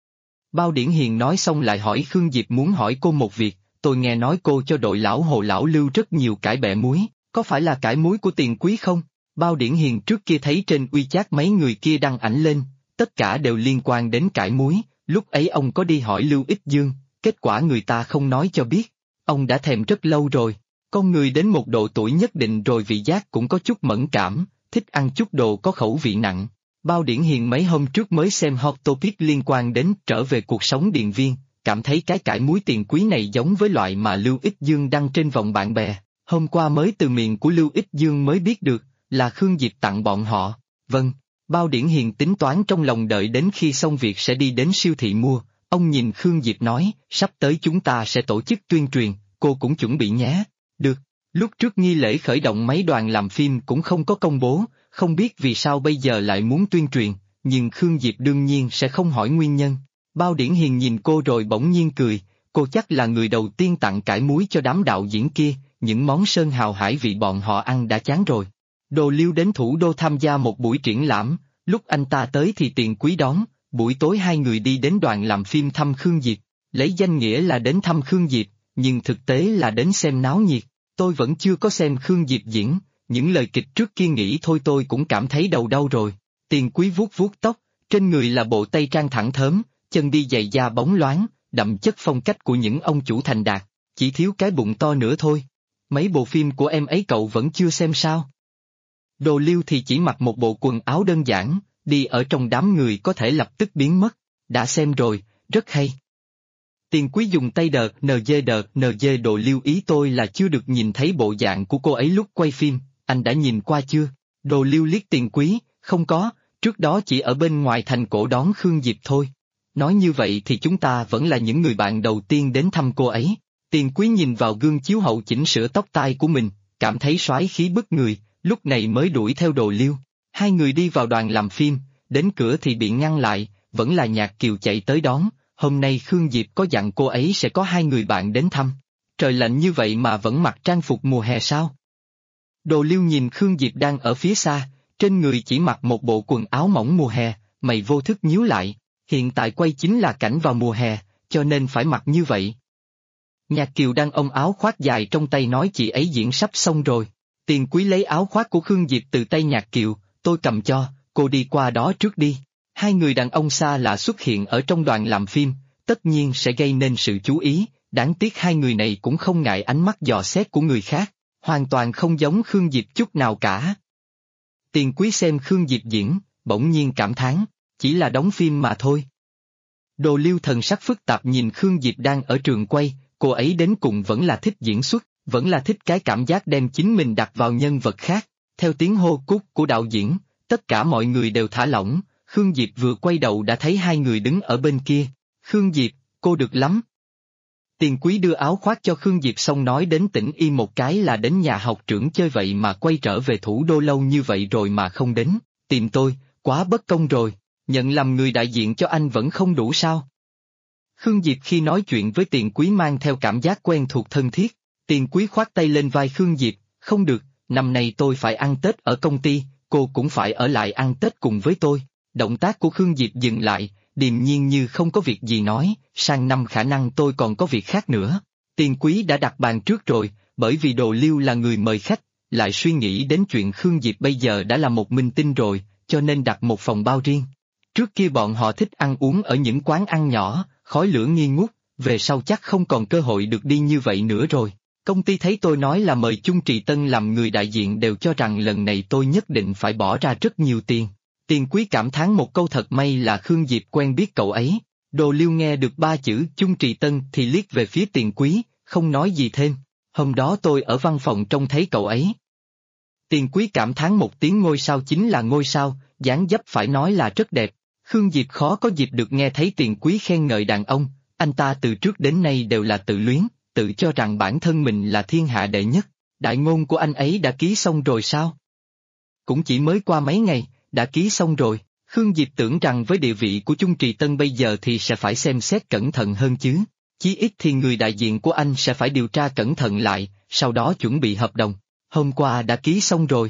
Speaker 1: Bao Điển Hiền nói xong lại hỏi Khương Diệp muốn hỏi cô một việc, tôi nghe nói cô cho đội lão Hồ lão Lưu rất nhiều cải bẹ muối, có phải là cải muối của Tiền Quý không? Bao Điển Hiền trước kia thấy trên WeChat mấy người kia đăng ảnh lên, tất cả đều liên quan đến cải muối, lúc ấy ông có đi hỏi Lưu Ích Dương, kết quả người ta không nói cho biết. Ông đã thèm rất lâu rồi, con người đến một độ tuổi nhất định rồi vị giác cũng có chút mẫn cảm, thích ăn chút đồ có khẩu vị nặng. Bao Điển Hiền mấy hôm trước mới xem hot topic liên quan đến trở về cuộc sống điện viên, cảm thấy cái cải muối Tiền Quý này giống với loại mà Lưu Ích Dương đăng trên vòng bạn bè, hôm qua mới từ miệng của Lưu Ích Dương mới biết được, là Khương Diệp tặng bọn họ. Vâng, Bao Điển Hiền tính toán trong lòng đợi đến khi xong việc sẽ đi đến siêu thị mua, ông nhìn Khương Diệp nói, sắp tới chúng ta sẽ tổ chức tuyên truyền, cô cũng chuẩn bị nhé. Được, lúc trước nghi lễ khởi động mấy đoàn làm phim cũng không có công bố, không biết vì sao bây giờ lại muốn tuyên truyền, nhưng Khương Diệp đương nhiên sẽ không hỏi nguyên nhân. Bao Điển Hiền nhìn cô rồi bỗng nhiên cười, cô chắc là người đầu tiên tặng cải muối cho đám đạo diễn kia, những món sơn hào hải vị bọn họ ăn đã chán rồi. Đồ Liêu đến thủ đô tham gia một buổi triển lãm, lúc anh ta tới thì Tiền Quý đón, buổi tối hai người đi đến đoàn làm phim thăm Khương Diệp, lấy danh nghĩa là đến thăm Khương Diệp, nhưng thực tế là đến xem náo nhiệt. Tôi vẫn chưa có xem Khương Diệp diễn, những lời kịch trước kia nghĩ thôi tôi cũng cảm thấy đầu đau rồi. Tiền Quý vuốt vuốt tóc, trên người là bộ tây trang thẳng thớm, chân đi giày da bóng loáng, đậm chất phong cách của những ông chủ thành đạt, chỉ thiếu cái bụng to nữa thôi. Mấy bộ phim của em ấy cậu vẫn chưa xem sao? Đồ Liêu thì chỉ mặc một bộ quần áo đơn giản, đi ở trong đám người có thể lập tức biến mất. Đã xem rồi, rất hay. Tiền Quý dùng tay đờ, NG Đồ Liêu ý tôi là chưa được nhìn thấy bộ dạng của cô ấy lúc quay phim, anh đã nhìn qua chưa? Đồ Liêu liếc Tiền Quý, không có, trước đó chỉ ở bên ngoài thành cổ đón Khương Diệp thôi. Nói như vậy thì chúng ta vẫn là những người bạn đầu tiên đến thăm cô ấy. Tiền Quý nhìn vào gương chiếu hậu chỉnh sửa tóc tai của mình, cảm thấy soái khí bức người, lúc này mới đuổi theo Đồ Liêu. Hai người đi vào đoàn làm phim, đến cửa thì bị ngăn lại, vẫn là Nhạc Kiều chạy tới đón. Hôm nay Khương Diệp có dặn cô ấy sẽ có hai người bạn đến thăm. Trời lạnh như vậy mà vẫn mặc trang phục mùa hè sao? Đồ Liêu nhìn Khương Diệp đang ở phía xa, trên người chỉ mặc một bộ quần áo mỏng mùa hè, mày vô thức nhíu lại. Hiện tại quay chính là cảnh vào mùa hè, cho nên phải mặc như vậy. Nhạc Kiều đang ôm áo khoác dài trong tay nói chị ấy diễn sắp xong rồi. Tiền Quý lấy áo khoác của Khương Diệp từ tay Nhạc Kiều, tôi cầm cho, cô đi qua đó trước đi. Hai người đàn ông xa lạ xuất hiện ở trong đoàn làm phim, tất nhiên sẽ gây nên sự chú ý, đáng tiếc hai người này cũng không ngại ánh mắt dò xét của người khác, hoàn toàn không giống Khương Diệp chút nào cả. Tiền Quý xem Khương Diệp diễn, bỗng nhiên cảm thán, chỉ là đóng phim mà thôi. Đồ Liêu thần sắc phức tạp nhìn Khương Diệp đang ở trường quay, cô ấy đến cùng vẫn là thích diễn xuất, vẫn là thích cái cảm giác đem chính mình đặt vào nhân vật khác. Theo tiếng hô cút của đạo diễn, tất cả mọi người đều thả lỏng. Khương Diệp vừa quay đầu đã thấy hai người đứng ở bên kia. Khương Diệp, cô được lắm. Tiền Quý đưa áo khoác cho Khương Diệp xong nói đến tỉnh y một cái là đến nhà học trưởng chơi vậy mà quay trở về thủ đô lâu như vậy rồi mà không đến, tìm tôi, quá bất công rồi, nhận làm người đại diện cho anh vẫn không đủ sao? Khương Diệp khi nói chuyện với Tiền Quý mang theo cảm giác quen thuộc thân thiết, Tiền Quý khoát tay lên vai Khương Diệp, không được, năm nay tôi phải ăn Tết ở công ty, cô cũng phải ở lại ăn Tết cùng với tôi. Động tác của Khương Diệp dừng lại, điềm nhiên như không có việc gì nói, sang năm khả năng tôi còn có việc khác nữa. Tiền Quý đã đặt bàn trước rồi, bởi vì Đồ Liêu là người mời khách, lại suy nghĩ đến chuyện Khương Diệp bây giờ đã là một minh tinh rồi, cho nên đặt một phòng bao riêng. Trước kia bọn họ thích ăn uống ở những quán ăn nhỏ, khói lửa nghi ngút, về sau chắc không còn cơ hội được đi như vậy nữa rồi. Công ty thấy tôi nói là mời Chung Trì Tân làm người đại diện đều cho rằng lần này tôi nhất định phải bỏ ra rất nhiều tiền. Tiền Quý cảm thán một câu thật may là Khương Diệp quen biết cậu ấy. Đồ Liêu nghe được ba chữ Chung Trì Tân thì liếc về phía Tiền Quý, không nói gì thêm. Hôm đó tôi ở văn phòng trông thấy cậu ấy. Tiền Quý cảm thán một tiếng ngôi sao chính là ngôi sao, dáng dấp phải nói là rất đẹp. Khương Diệp khó có dịp được nghe thấy Tiền Quý khen ngợi đàn ông, anh ta từ trước đến nay đều là tự luyến, tự cho rằng bản thân mình là thiên hạ đệ nhất. Đại ngôn của anh ấy đã ký xong rồi sao? Cũng chỉ mới qua mấy ngày, đã ký xong rồi. Khương Diệp tưởng rằng với địa vị của Chung Trì Tân bây giờ thì sẽ phải xem xét cẩn thận hơn chứ. Chí ít thì người đại diện của anh sẽ phải điều tra cẩn thận lại, sau đó chuẩn bị hợp đồng. Hôm qua đã ký xong rồi.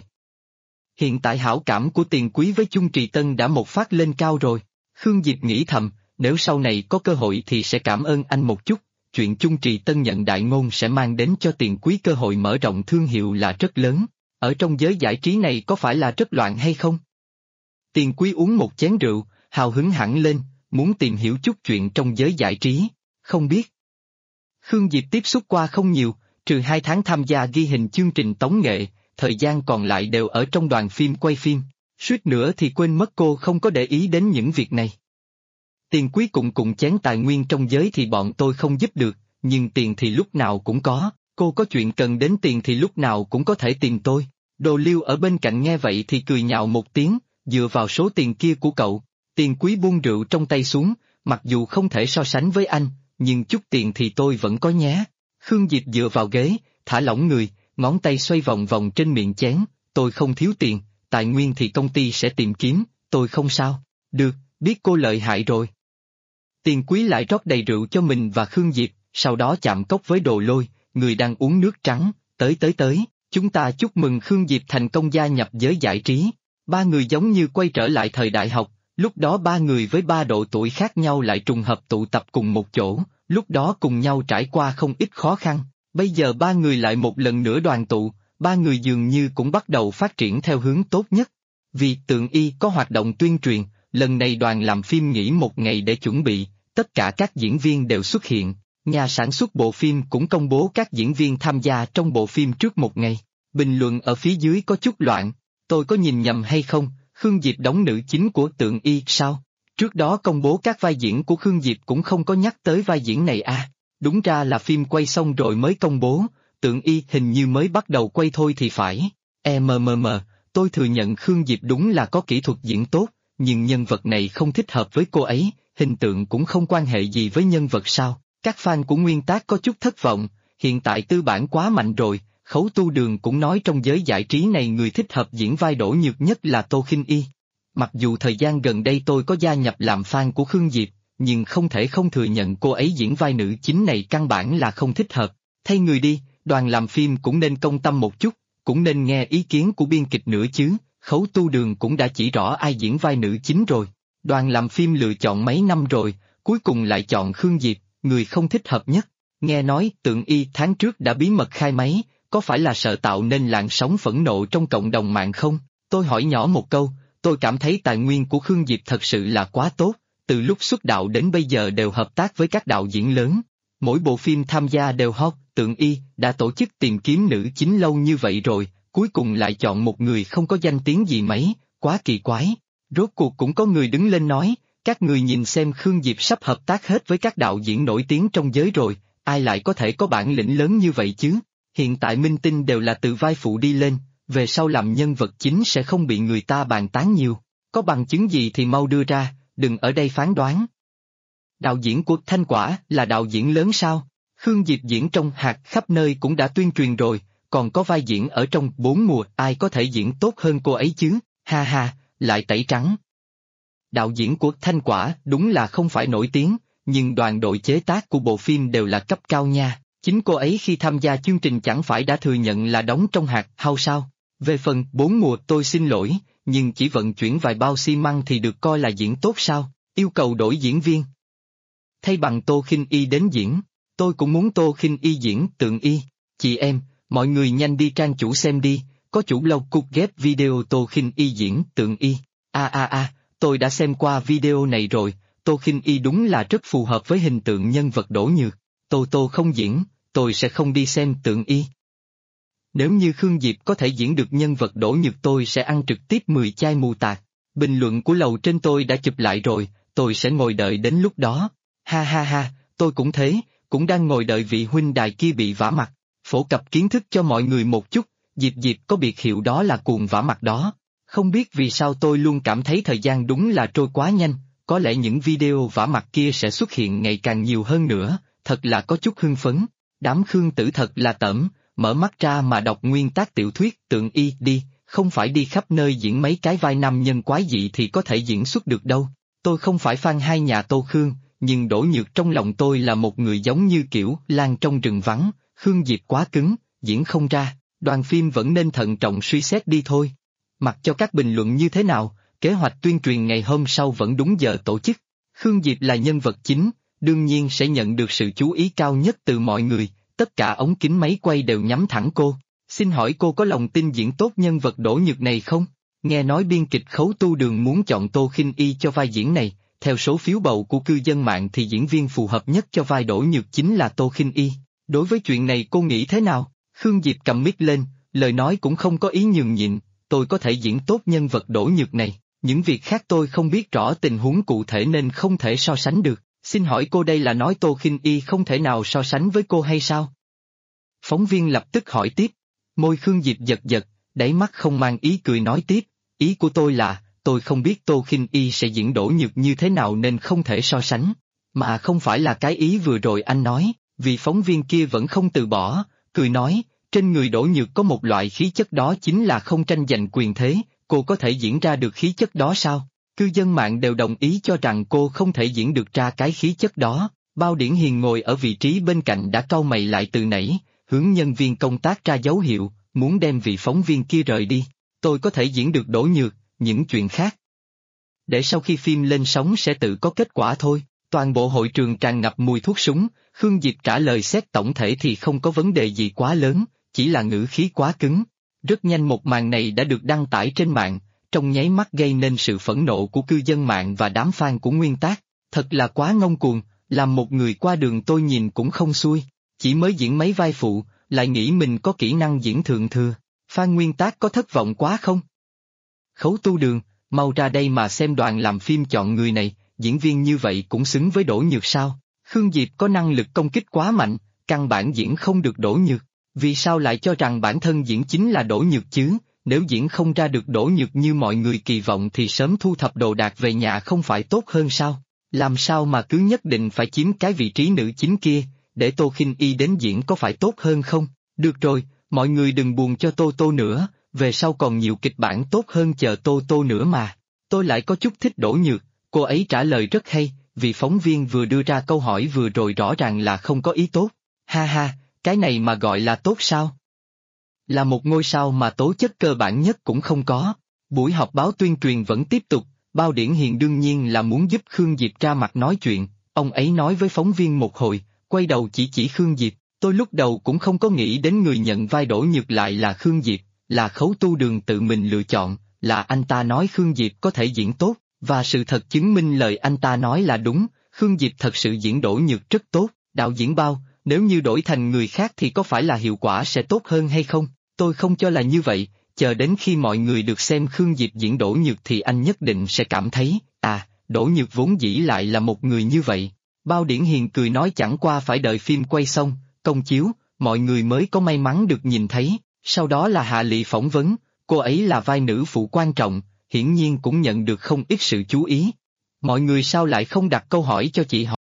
Speaker 1: Hiện tại hảo cảm của Tiền Quý với Chung Trì Tân đã một phát lên cao rồi. Khương Diệp nghĩ thầm, nếu sau này có cơ hội thì sẽ cảm ơn anh một chút. Chuyện Chung Trì Tân nhận đại ngôn sẽ mang đến cho Tiền Quý cơ hội mở rộng thương hiệu là rất lớn. Ở trong giới giải trí này có phải là rất loạn hay không? Tiền Quý uống một chén rượu, hào hứng hẳn lên, muốn tìm hiểu chút chuyện trong giới giải trí, không biết. Khương Diệp tiếp xúc qua không nhiều, trừ 2 tháng tham gia ghi hình chương trình tống nghệ, thời gian còn lại đều ở trong đoàn phim quay phim, suýt nữa thì quên mất cô không có để ý đến những việc này. Tiền Quý cùng chén tài nguyên trong giới thì bọn tôi không giúp được, nhưng tiền thì lúc nào cũng có, cô có chuyện cần đến tiền thì lúc nào cũng có thể tìm tôi. Đồ Liêu ở bên cạnh nghe vậy thì cười nhạo một tiếng, dựa vào số tiền kia của cậu. Tiền Quý buông rượu trong tay xuống, mặc dù không thể so sánh với anh, nhưng chút tiền thì tôi vẫn có nhé. Khương Diệp dựa vào ghế, thả lỏng người, ngón tay xoay vòng vòng trên miệng chén, tôi không thiếu tiền, tài nguyên thì công ty sẽ tìm kiếm, tôi không sao. Được, biết cô lợi hại rồi. Tiền Quý lại rót đầy rượu cho mình và Khương Diệp, sau đó chạm cốc với Đồ Lôi, người đang uống nước trắng, tới, chúng ta chúc mừng Khương Diệp thành công gia nhập giới giải trí. Ba người giống như quay trở lại thời đại học, lúc đó ba người với ba độ tuổi khác nhau lại trùng hợp tụ tập cùng một chỗ, lúc đó cùng nhau trải qua không ít khó khăn, bây giờ ba người lại một lần nữa đoàn tụ, ba người dường như cũng bắt đầu phát triển theo hướng tốt nhất. Vì Tượng Y có hoạt động tuyên truyền, lần này đoàn làm phim nghỉ một ngày để chuẩn bị, tất cả các diễn viên đều xuất hiện, nhà sản xuất bộ phim cũng công bố các diễn viên tham gia trong bộ phim trước một ngày. Bình luận ở phía dưới có chút loạn, tôi có nhìn nhầm hay không, Khương Diệp đóng nữ chính của Tượng Y sao? Trước đó công bố các vai diễn của Khương Diệp cũng không có nhắc tới vai diễn này à, đúng ra là phim quay xong rồi mới công bố, Tượng Y hình như mới bắt đầu quay thôi thì phải. Tôi thừa nhận Khương Diệp đúng là có kỹ thuật diễn tốt, nhưng nhân vật này không thích hợp với cô ấy, hình tượng cũng không quan hệ gì với nhân vật sao, các fan của Nguyên Tác có chút thất vọng, hiện tại tư bản quá mạnh rồi, Khấu Tu Đường cũng nói trong giới giải trí này người thích hợp diễn vai đỗ nhược nhất là Tô Khinh Y. Mặc dù thời gian gần đây tôi có gia nhập làm fan của Khương Diệp, nhưng không thể không thừa nhận cô ấy diễn vai nữ chính này căn bản là không thích hợp, thay người đi, đoàn làm phim cũng nên công tâm một chút, cũng nên nghe ý kiến của biên kịch nữa chứ, Khấu Tu Đường cũng đã chỉ rõ ai diễn vai nữ chính rồi. Đoàn làm phim lựa chọn mấy năm rồi, cuối cùng lại chọn Khương Diệp, người không thích hợp nhất. Nghe nói Tượng Y tháng trước đã bí mật khai máy, có phải là sợ tạo nên làn sóng phẫn nộ trong cộng đồng mạng không? Tôi hỏi nhỏ một câu, tôi cảm thấy tài nguyên của Khương Diệp thật sự là quá tốt, từ lúc xuất đạo đến bây giờ đều hợp tác với các đạo diễn lớn. Mỗi bộ phim tham gia đều hot, Tượng Y đã tổ chức tìm kiếm nữ chính lâu như vậy rồi, cuối cùng lại chọn một người không có danh tiếng gì mấy, quá kỳ quái. Rốt cuộc cũng có người đứng lên nói, các người nhìn xem Khương Diệp sắp hợp tác hết với các đạo diễn nổi tiếng trong giới rồi, ai lại có thể có bản lĩnh lớn như vậy chứ? Hiện tại minh tinh đều là từ vai phụ đi lên, về sau làm nhân vật chính sẽ không bị người ta bàn tán nhiều. Có bằng chứng gì thì mau đưa ra, đừng ở đây phán đoán. Đạo diễn của Thanh Quả là đạo diễn lớn sao? Khương Diệp diễn trong Hạt khắp nơi cũng đã tuyên truyền rồi, còn có vai diễn ở trong 4 mùa, ai có thể diễn tốt hơn cô ấy chứ? Ha ha, lại tẩy trắng. Đạo diễn của Thanh Quả đúng là không phải nổi tiếng, nhưng đoàn đội chế tác của bộ phim đều là cấp cao nha. Chính cô ấy khi tham gia chương trình chẳng phải đã thừa nhận là đóng trong Hạt House sao? Về phần 4 mùa tôi xin lỗi, nhưng chỉ vận chuyển vài bao xi măng thì được coi là diễn tốt sao? Yêu cầu đổi diễn viên. Thay bằng Tô Khinh Y đến diễn, tôi cũng muốn Tô Khinh Y diễn Tượng Y. Chị em, mọi người nhanh đi trang chủ xem đi, có chủ blog cục ghép video Tô Khinh Y diễn Tượng Y. Tôi đã xem qua video này rồi, Tô Khinh Y đúng là rất phù hợp với hình tượng nhân vật đỗ nhược. Tô không diễn, tôi sẽ không đi xem Tượng Y. Nếu như Khương Diệp có thể diễn được nhân vật đỗ nhược tôi sẽ ăn trực tiếp 10 chai mù tạt. Bình luận của lầu trên tôi đã chụp lại rồi, tôi sẽ ngồi đợi đến lúc đó. Ha, tôi cũng thế, cũng đang ngồi đợi vị huynh đài kia bị vả mặt. Phổ cập kiến thức cho mọi người một chút, Diệp có biệt hiệu đó là cuồng vả mặt đó. Không biết vì sao tôi luôn cảm thấy thời gian đúng là trôi quá nhanh, có lẽ những video vả mặt kia sẽ xuất hiện ngày càng nhiều hơn nữa, thật là có chút hưng phấn. Đám Khương tử thật là tởm, mở mắt ra mà đọc nguyên tác tiểu thuyết Tượng Y đi, không phải đi khắp nơi diễn mấy cái vai nam nhân quái dị thì có thể diễn xuất được đâu. Tôi không phải fan hai nhà Tô Khương, nhưng đỗ nhược trong lòng tôi là một người giống như kiểu lan trong rừng vắng, Khương Diệp quá cứng, diễn không ra, đoàn phim vẫn nên thận trọng suy xét đi thôi. Mặc cho các bình luận như thế nào, kế hoạch tuyên truyền ngày hôm sau vẫn đúng giờ tổ chức. Khương Diệp là nhân vật chính, đương nhiên sẽ nhận được sự chú ý cao nhất từ mọi người, tất cả ống kính máy quay đều nhắm thẳng cô. Xin hỏi cô có lòng tin diễn tốt nhân vật đỗ nhược này không? Nghe nói biên kịch Khấu Tu Đường muốn chọn Tô Khinh Y cho vai diễn này, theo số phiếu bầu của cư dân mạng thì diễn viên phù hợp nhất cho vai đỗ nhược chính là Tô Khinh Y. Đối với chuyện này cô nghĩ thế nào? Khương Diệp cầm mic lên, lời nói cũng không có ý nhường nhịn, tôi có thể diễn tốt nhân vật đỗ nhược này, những việc khác tôi không biết rõ tình huống cụ thể nên không thể so sánh được. Xin hỏi cô đây là nói Tô Khinh Y không thể nào so sánh với cô hay sao? Phóng viên lập tức hỏi tiếp, môi Khương Diệp giật, đáy mắt không mang ý cười nói tiếp, ý của tôi là, tôi không biết Tô Khinh Y sẽ diễn đỗ nhược như thế nào nên không thể so sánh, mà không phải là cái ý vừa rồi anh nói, vì phóng viên kia vẫn không từ bỏ, cười nói, Trên người Đỗ Nhược có một loại khí chất đó chính là không tranh giành quyền thế, cô có thể diễn ra được khí chất đó sao? Cư dân mạng đều đồng ý cho rằng cô không thể diễn được ra cái khí chất đó. Bao Điển Hiền ngồi ở vị trí bên cạnh đã cau mày lại từ nãy, hướng nhân viên công tác ra dấu hiệu, muốn đem vị phóng viên kia rời đi. Tôi có thể diễn được Đỗ Nhược, những chuyện khác để sau khi phim lên sóng sẽ tự có kết quả thôi. Toàn bộ hội trường tràn ngập mùi thuốc súng, Khương Diệp trả lời xét tổng thể thì không có vấn đề gì quá lớn, chỉ là ngữ khí quá cứng. Rất nhanh một màn này đã được đăng tải trên mạng, trong nháy mắt gây nên sự phẫn nộ của cư dân mạng và đám fan của Nguyên Tác. Thật là quá ngông cuồng, làm một người qua đường tôi nhìn cũng không xuôi, chỉ mới diễn mấy vai phụ, lại nghĩ mình có kỹ năng diễn thượng thừa. Fan Nguyên Tác có thất vọng quá không? Khấu Tu Đường, mau ra đây mà xem đoàn làm phim chọn người này, diễn viên như vậy cũng xứng với Đỗ Nhược sao? Khương Diệp có năng lực công kích quá mạnh, căn bản diễn không được Đỗ Nhược. Vì sao lại cho rằng bản thân diễn chính là Đỗ Nhược chứ? Nếu diễn không ra được Đỗ Nhược như mọi người kỳ vọng thì sớm thu thập đồ đạc về nhà không phải tốt hơn sao? Làm sao mà cứ nhất định phải chiếm cái vị trí nữ chính kia, để Tô Khinh Y đến diễn có phải tốt hơn không? Được rồi, mọi người đừng buồn cho Tô Tô nữa, về sau còn nhiều kịch bản tốt hơn chờ Tô Tô nữa mà. Tôi lại có chút thích Đỗ Nhược, cô ấy trả lời rất hay, vì phóng viên vừa đưa ra câu hỏi vừa rồi rõ ràng là không có ý tốt. Ha ha, cái này mà gọi là tốt sao? Là một ngôi sao mà tố chất cơ bản nhất cũng không có. Buổi họp báo tuyên truyền vẫn tiếp tục, Bao Điển Hiền đương nhiên là muốn giúp Khương Diệp ra mặt nói chuyện, ông ấy nói với phóng viên một hồi, quay đầu chỉ Khương Diệp, tôi lúc đầu cũng không có nghĩ đến người nhận vai Đỗ Nhược lại là Khương Diệp, là Khấu Tu Đường tự mình lựa chọn, là anh ta nói Khương Diệp có thể diễn tốt, và sự thật chứng minh lời anh ta nói là đúng, Khương Diệp thật sự diễn Đỗ Nhược rất tốt. Đạo diễn Bao, nếu như đổi thành người khác thì có phải là hiệu quả sẽ tốt hơn hay không? Tôi không cho là như vậy, chờ đến khi mọi người được xem Khương Diệp diễn Đỗ Nhược thì anh nhất định sẽ cảm thấy, Đỗ Nhược vốn dĩ lại là một người như vậy. Bao Điển Hiền cười nói chẳng qua phải đợi phim quay xong, công chiếu, mọi người mới có may mắn được nhìn thấy, sau đó là Hạ Lị phỏng vấn, cô ấy là vai nữ phụ quan trọng, hiển nhiên cũng nhận được không ít sự chú ý. Mọi người sao lại không đặt câu hỏi cho chị họ?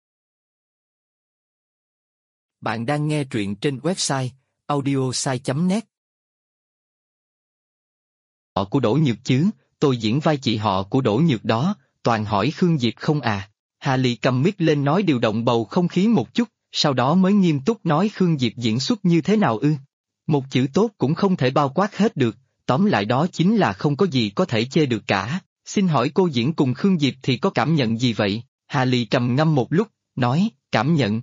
Speaker 1: Bạn đang nghe truyện trên website audiosai.net. Họ của Đỗ Nhược chứ, tôi diễn vai chị họ của Đỗ Nhược đó, toàn hỏi Khương Diệp không à. Hà Lị cầm mic lên nói điều động bầu không khí một chút, sau đó mới nghiêm túc nói Khương Diệp diễn xuất như thế nào ư. Một chữ tốt cũng không thể bao quát hết được, tóm lại đó chính là không có gì có thể chê được cả. Xin hỏi cô diễn cùng Khương Diệp thì có cảm nhận gì vậy? Hà Lị trầm ngâm một lúc, nói, cảm nhận.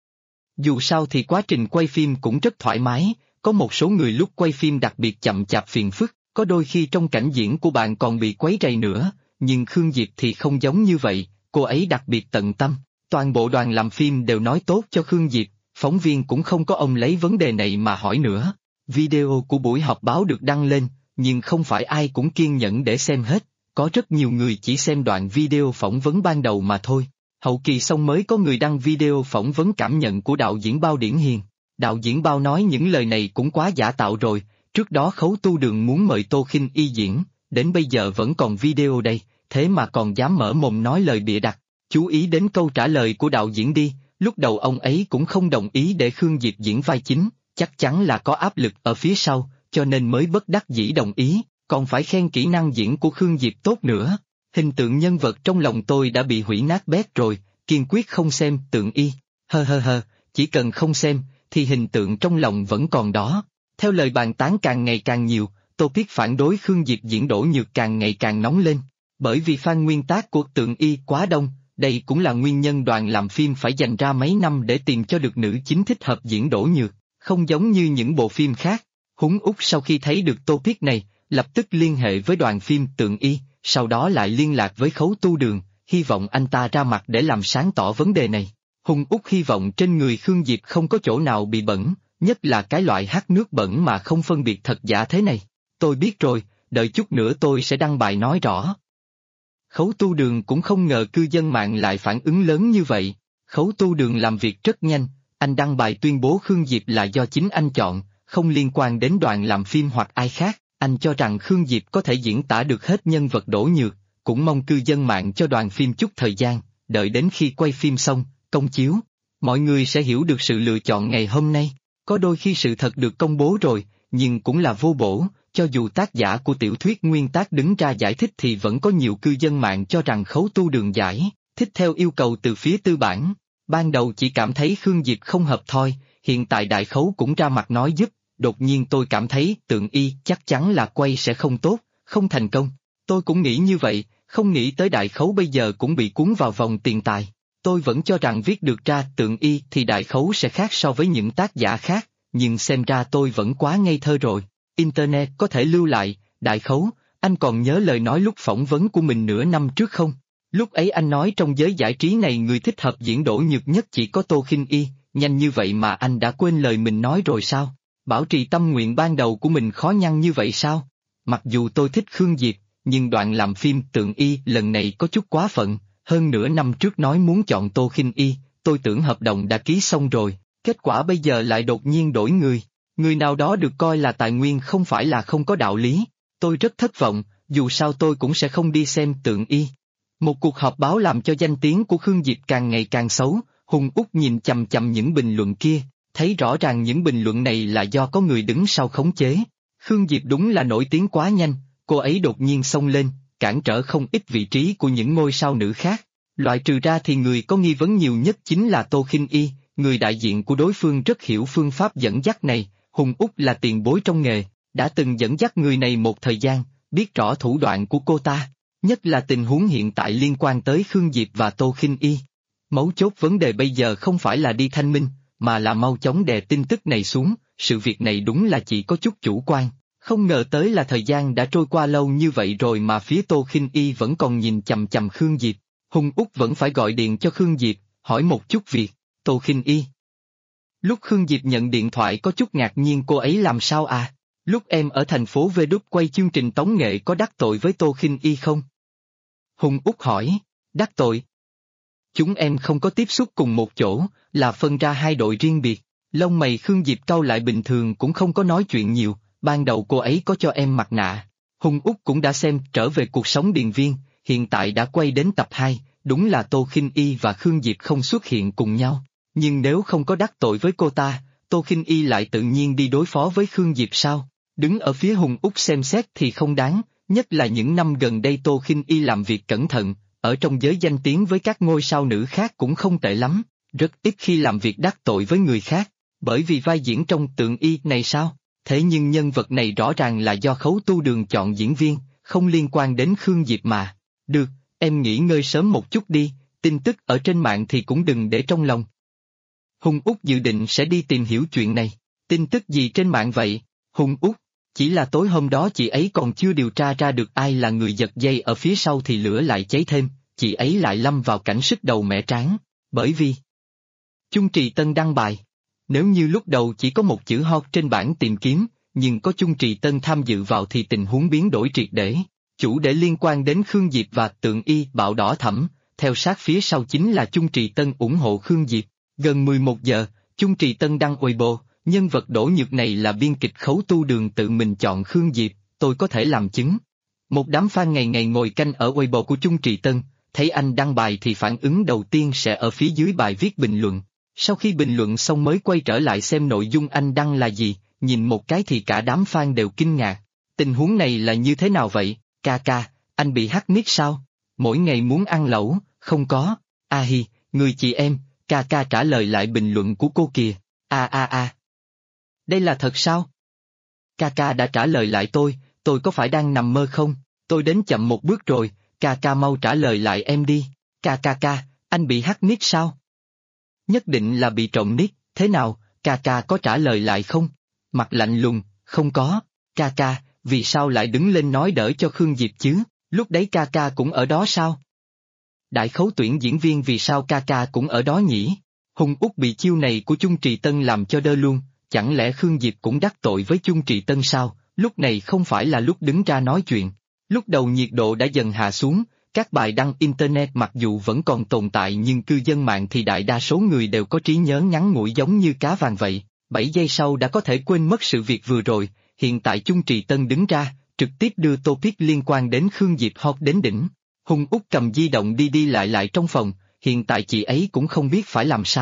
Speaker 1: Dù sao thì quá trình quay phim cũng rất thoải mái, có một số người lúc quay phim đặc biệt chậm chạp phiền phức, có đôi khi trong cảnh diễn của bạn còn bị quấy rầy nữa, nhưng Khương Diệp thì không giống như vậy, cô ấy đặc biệt tận tâm. Toàn bộ đoàn làm phim đều nói tốt cho Khương Diệp, phóng viên cũng không có ông lấy vấn đề này mà hỏi nữa. Video của buổi họp báo được đăng lên, nhưng không phải ai cũng kiên nhẫn để xem hết, có rất nhiều người chỉ xem đoạn video phỏng vấn ban đầu mà thôi. Hậu kỳ xong mới có người đăng video phỏng vấn cảm nhận của đạo diễn Bao Điển Hiền. Đạo diễn Bao nói những lời này cũng quá giả tạo rồi, trước đó Khấu Tu Đường muốn mời Tô Khinh Y diễn, đến bây giờ vẫn còn video đây, thế mà còn dám mở mồm nói lời bịa đặt. Chú ý đến câu trả lời của đạo diễn đi, lúc đầu ông ấy cũng không đồng ý để Khương Diệp diễn vai chính, chắc chắn là có áp lực ở phía sau, cho nên mới bất đắc dĩ đồng ý, còn phải khen kỹ năng diễn của Khương Diệp tốt nữa. Hình tượng nhân vật trong lòng tôi đã bị hủy nát bét rồi, kiên quyết không xem Tượng Y. Chỉ cần không xem, thì hình tượng trong lòng vẫn còn đó. Theo lời bàn tán càng ngày càng nhiều, topic phản đối Khương Diệp diễn Đỗ Nhược càng ngày càng nóng lên. Bởi vì fan nguyên tác của Tượng Y quá đông, đây cũng là nguyên nhân đoàn làm phim phải dành ra mấy năm để tìm cho được nữ chính thích hợp diễn Đỗ Nhược, không giống như những bộ phim khác. Húng Úc sau khi thấy được topic này, lập tức liên hệ với đoàn phim Tượng Y, sau đó lại liên lạc với Khấu Tu Đường, hy vọng anh ta ra mặt để làm sáng tỏ vấn đề này. Hùng Úc hy vọng trên người Khương Diệp không có chỗ nào bị bẩn, nhất là cái loại hắt nước bẩn mà không phân biệt thật giả thế này. Tôi biết rồi, đợi chút nữa tôi sẽ đăng bài nói rõ. Khấu Tu Đường cũng không ngờ cư dân mạng lại phản ứng lớn như vậy. Khấu Tu Đường làm việc rất nhanh, anh đăng bài tuyên bố Khương Diệp là do chính anh chọn, không liên quan đến đoàn làm phim hoặc ai khác. Anh cho rằng Khương Diệp có thể diễn tả được hết nhân vật Đỗ Nhược, cũng mong cư dân mạng cho đoàn phim chút thời gian, đợi đến khi quay phim xong, công chiếu, mọi người sẽ hiểu được sự lựa chọn ngày hôm nay. Có đôi khi sự thật được công bố rồi, nhưng cũng là vô bổ, cho dù tác giả của tiểu thuyết nguyên tác đứng ra giải thích thì vẫn có nhiều cư dân mạng cho rằng Khấu Tu Đường giải thích theo yêu cầu từ phía tư bản. Ban đầu chỉ cảm thấy Khương Diệp không hợp thôi, hiện tại Đại Khấu cũng ra mặt nói giúp, đột nhiên tôi cảm thấy Tượng Y chắc chắn là quay sẽ không tốt, không thành công. Tôi cũng nghĩ như vậy, không nghĩ tới Đại Khấu bây giờ cũng bị cuốn vào vòng tiền tài. Tôi vẫn cho rằng viết được ra Tượng Y thì Đại Khấu sẽ khác so với những tác giả khác, nhưng xem ra tôi vẫn quá ngây thơ rồi. Internet có thể lưu lại, Đại Khấu, anh còn nhớ lời nói lúc phỏng vấn của mình nửa năm trước không? Lúc ấy anh nói trong giới giải trí này người thích hợp diễn Đỗ Nhược nhất chỉ có Tô Khinh Y, nhanh như vậy mà anh đã quên lời mình nói rồi sao? Bảo trì tâm nguyện ban đầu của mình khó nhăn như vậy sao? Mặc dù tôi thích Khương Diệp, nhưng đoạn làm phim Tượng Y lần này có chút quá phận, hơn nửa năm trước nói muốn chọn Tô Khinh Y, tôi tưởng hợp đồng đã ký xong rồi, kết quả bây giờ lại đột nhiên đổi người. Người nào đó được coi là tài nguyên không phải là không có đạo lý. Tôi rất thất vọng, dù sao tôi cũng sẽ không đi xem Tượng Y. Một cuộc họp báo làm cho danh tiếng của Khương Diệp càng ngày càng xấu, Hùng Út nhìn chằm chằm những bình luận kia, thấy rõ ràng những bình luận này là do có người đứng sau khống chế. Khương Diệp đúng là nổi tiếng quá nhanh, cô ấy đột nhiên xông lên, cản trở không ít vị trí của những ngôi sao nữ khác. Loại trừ ra thì người có nghi vấn nhiều nhất chính là Tô Khinh Y, người đại diện của đối phương rất hiểu phương pháp dẫn dắt này. Hùng Út là tiền bối trong nghề, đã từng dẫn dắt người này một thời gian, biết rõ thủ đoạn của cô ta, nhất là tình huống hiện tại liên quan tới Khương Diệp và Tô Khinh Y. Mấu chốt vấn đề bây giờ không phải là đi thanh minh, mà là mau chóng đè tin tức này xuống, sự việc này đúng là chỉ có chút chủ quan, không ngờ tới là thời gian đã trôi qua lâu như vậy rồi mà phía Tô Khinh Y vẫn còn nhìn chằm chằm Khương Diệp. Hùng Út vẫn phải gọi điện cho Khương Diệp, hỏi một chút việc, Tô Khinh Y. Lúc Khương Diệp nhận điện thoại có chút ngạc nhiên cô ấy làm sao à? Lúc em ở thành phố V Đúc quay chương trình tống nghệ có đắc tội với Tô Khinh Y không? Hùng Út hỏi, đắc tội? Chúng em không có tiếp xúc cùng một chỗ, là phân ra hai đội riêng biệt. Lông mày Khương Diệp cau lại bình thường cũng không có nói chuyện nhiều, ban đầu cô ấy có cho em mặt nạ. Hùng Út cũng đã xem Trở Về Cuộc Sống Điền Viên, hiện tại đã quay đến tập 2, đúng là Tô Khinh Y và Khương Diệp không xuất hiện cùng nhau. Nhưng nếu không có đắc tội với cô ta, Tô Khinh Y lại tự nhiên đi đối phó với Khương Diệp sao? Đứng ở phía Hùng Út xem xét thì không đáng, nhất là những năm gần đây Tô Khinh Y làm việc cẩn thận, ở trong giới danh tiếng với các ngôi sao nữ khác cũng không tệ lắm, rất ít khi làm việc đắc tội với người khác, bởi vì vai diễn trong Tượng Y này sao? Thế nhưng nhân vật này rõ ràng là do Khấu Tu Đường chọn diễn viên, không liên quan đến Khương Diệp mà. Được, em nghỉ ngơi sớm một chút đi, tin tức ở trên mạng thì cũng đừng để trong lòng. Hùng Út dự định sẽ đi tìm hiểu chuyện này. Tin tức gì trên mạng vậy? Hùng Út, chỉ là tối hôm đó chị ấy còn chưa điều tra ra được ai là người giật dây ở phía sau thì lửa lại cháy thêm, chị ấy lại lâm vào cảnh sứt đầu mẻ trán, bởi vì Chung Trì Tân đăng bài. Nếu như lúc đầu chỉ có một chữ hot trên bảng tìm kiếm, nhưng có Chung Trì Tân tham dự vào thì tình huống biến đổi triệt để. Chủ đề liên quan đến Khương Diệp và Tượng Y bạo đỏ thẫm, theo sát phía sau chính là Chung Trì Tân ủng hộ Khương Diệp. Gần 11 giờ, Chung Trì Tân đăng Weibo, nhân vật Đỗ Nhược này là biên kịch Khấu Tu Đường tự mình chọn Khương Diệp, tôi có thể làm chứng. Một đám fan ngày ngày ngồi canh ở Weibo của Chung Trì Tân, thấy anh đăng bài thì phản ứng đầu tiên sẽ ở phía dưới bài viết bình luận. Sau khi bình luận xong mới quay trở lại xem nội dung anh đăng là gì, nhìn một cái thì cả đám fan đều kinh ngạc. Tình huống này là như thế nào vậy? Ca ca, anh bị hack nick sao? Mỗi ngày muốn ăn lẩu, không có. A hi, người chị em, ca ca trả lời lại bình luận của cô kìa. Đây là thật sao? Ca ca đã trả lời lại tôi có phải đang nằm mơ không? Tôi đến chậm một bước rồi, ca ca mau trả lời lại em đi. Ca, anh bị hack nick sao? Nhất định là bị trộm nick, thế nào, ca ca có trả lời lại không? Mặt lạnh lùng, không có. Ca, vì sao lại đứng lên nói đỡ cho Khương Diệp chứ, lúc đấy ca ca cũng ở đó sao? Đại Khấu tuyển diễn viên vì sao ca ca cũng ở đó nhỉ? Hùng Út bị chiêu này của Chung Trì Tân làm cho đơ luôn, chẳng lẽ Khương Diệp cũng đắc tội với Chung Trì Tân sao? Lúc này không phải là lúc đứng ra nói chuyện. Lúc đầu nhiệt độ đã dần hạ xuống, các bài đăng Internet mặc dù vẫn còn tồn tại nhưng cư dân mạng thì đại đa số người đều có trí nhớ ngắn ngủi giống như cá vàng vậy, 7 giây sau đã có thể quên mất sự việc vừa rồi, hiện tại Chung Trì Tân đứng ra, trực tiếp đưa topic liên quan đến Khương Diệp hot đến đỉnh. Hùng Út cầm di động đi đi lại trong phòng, hiện tại chị ấy cũng không biết phải làm sao.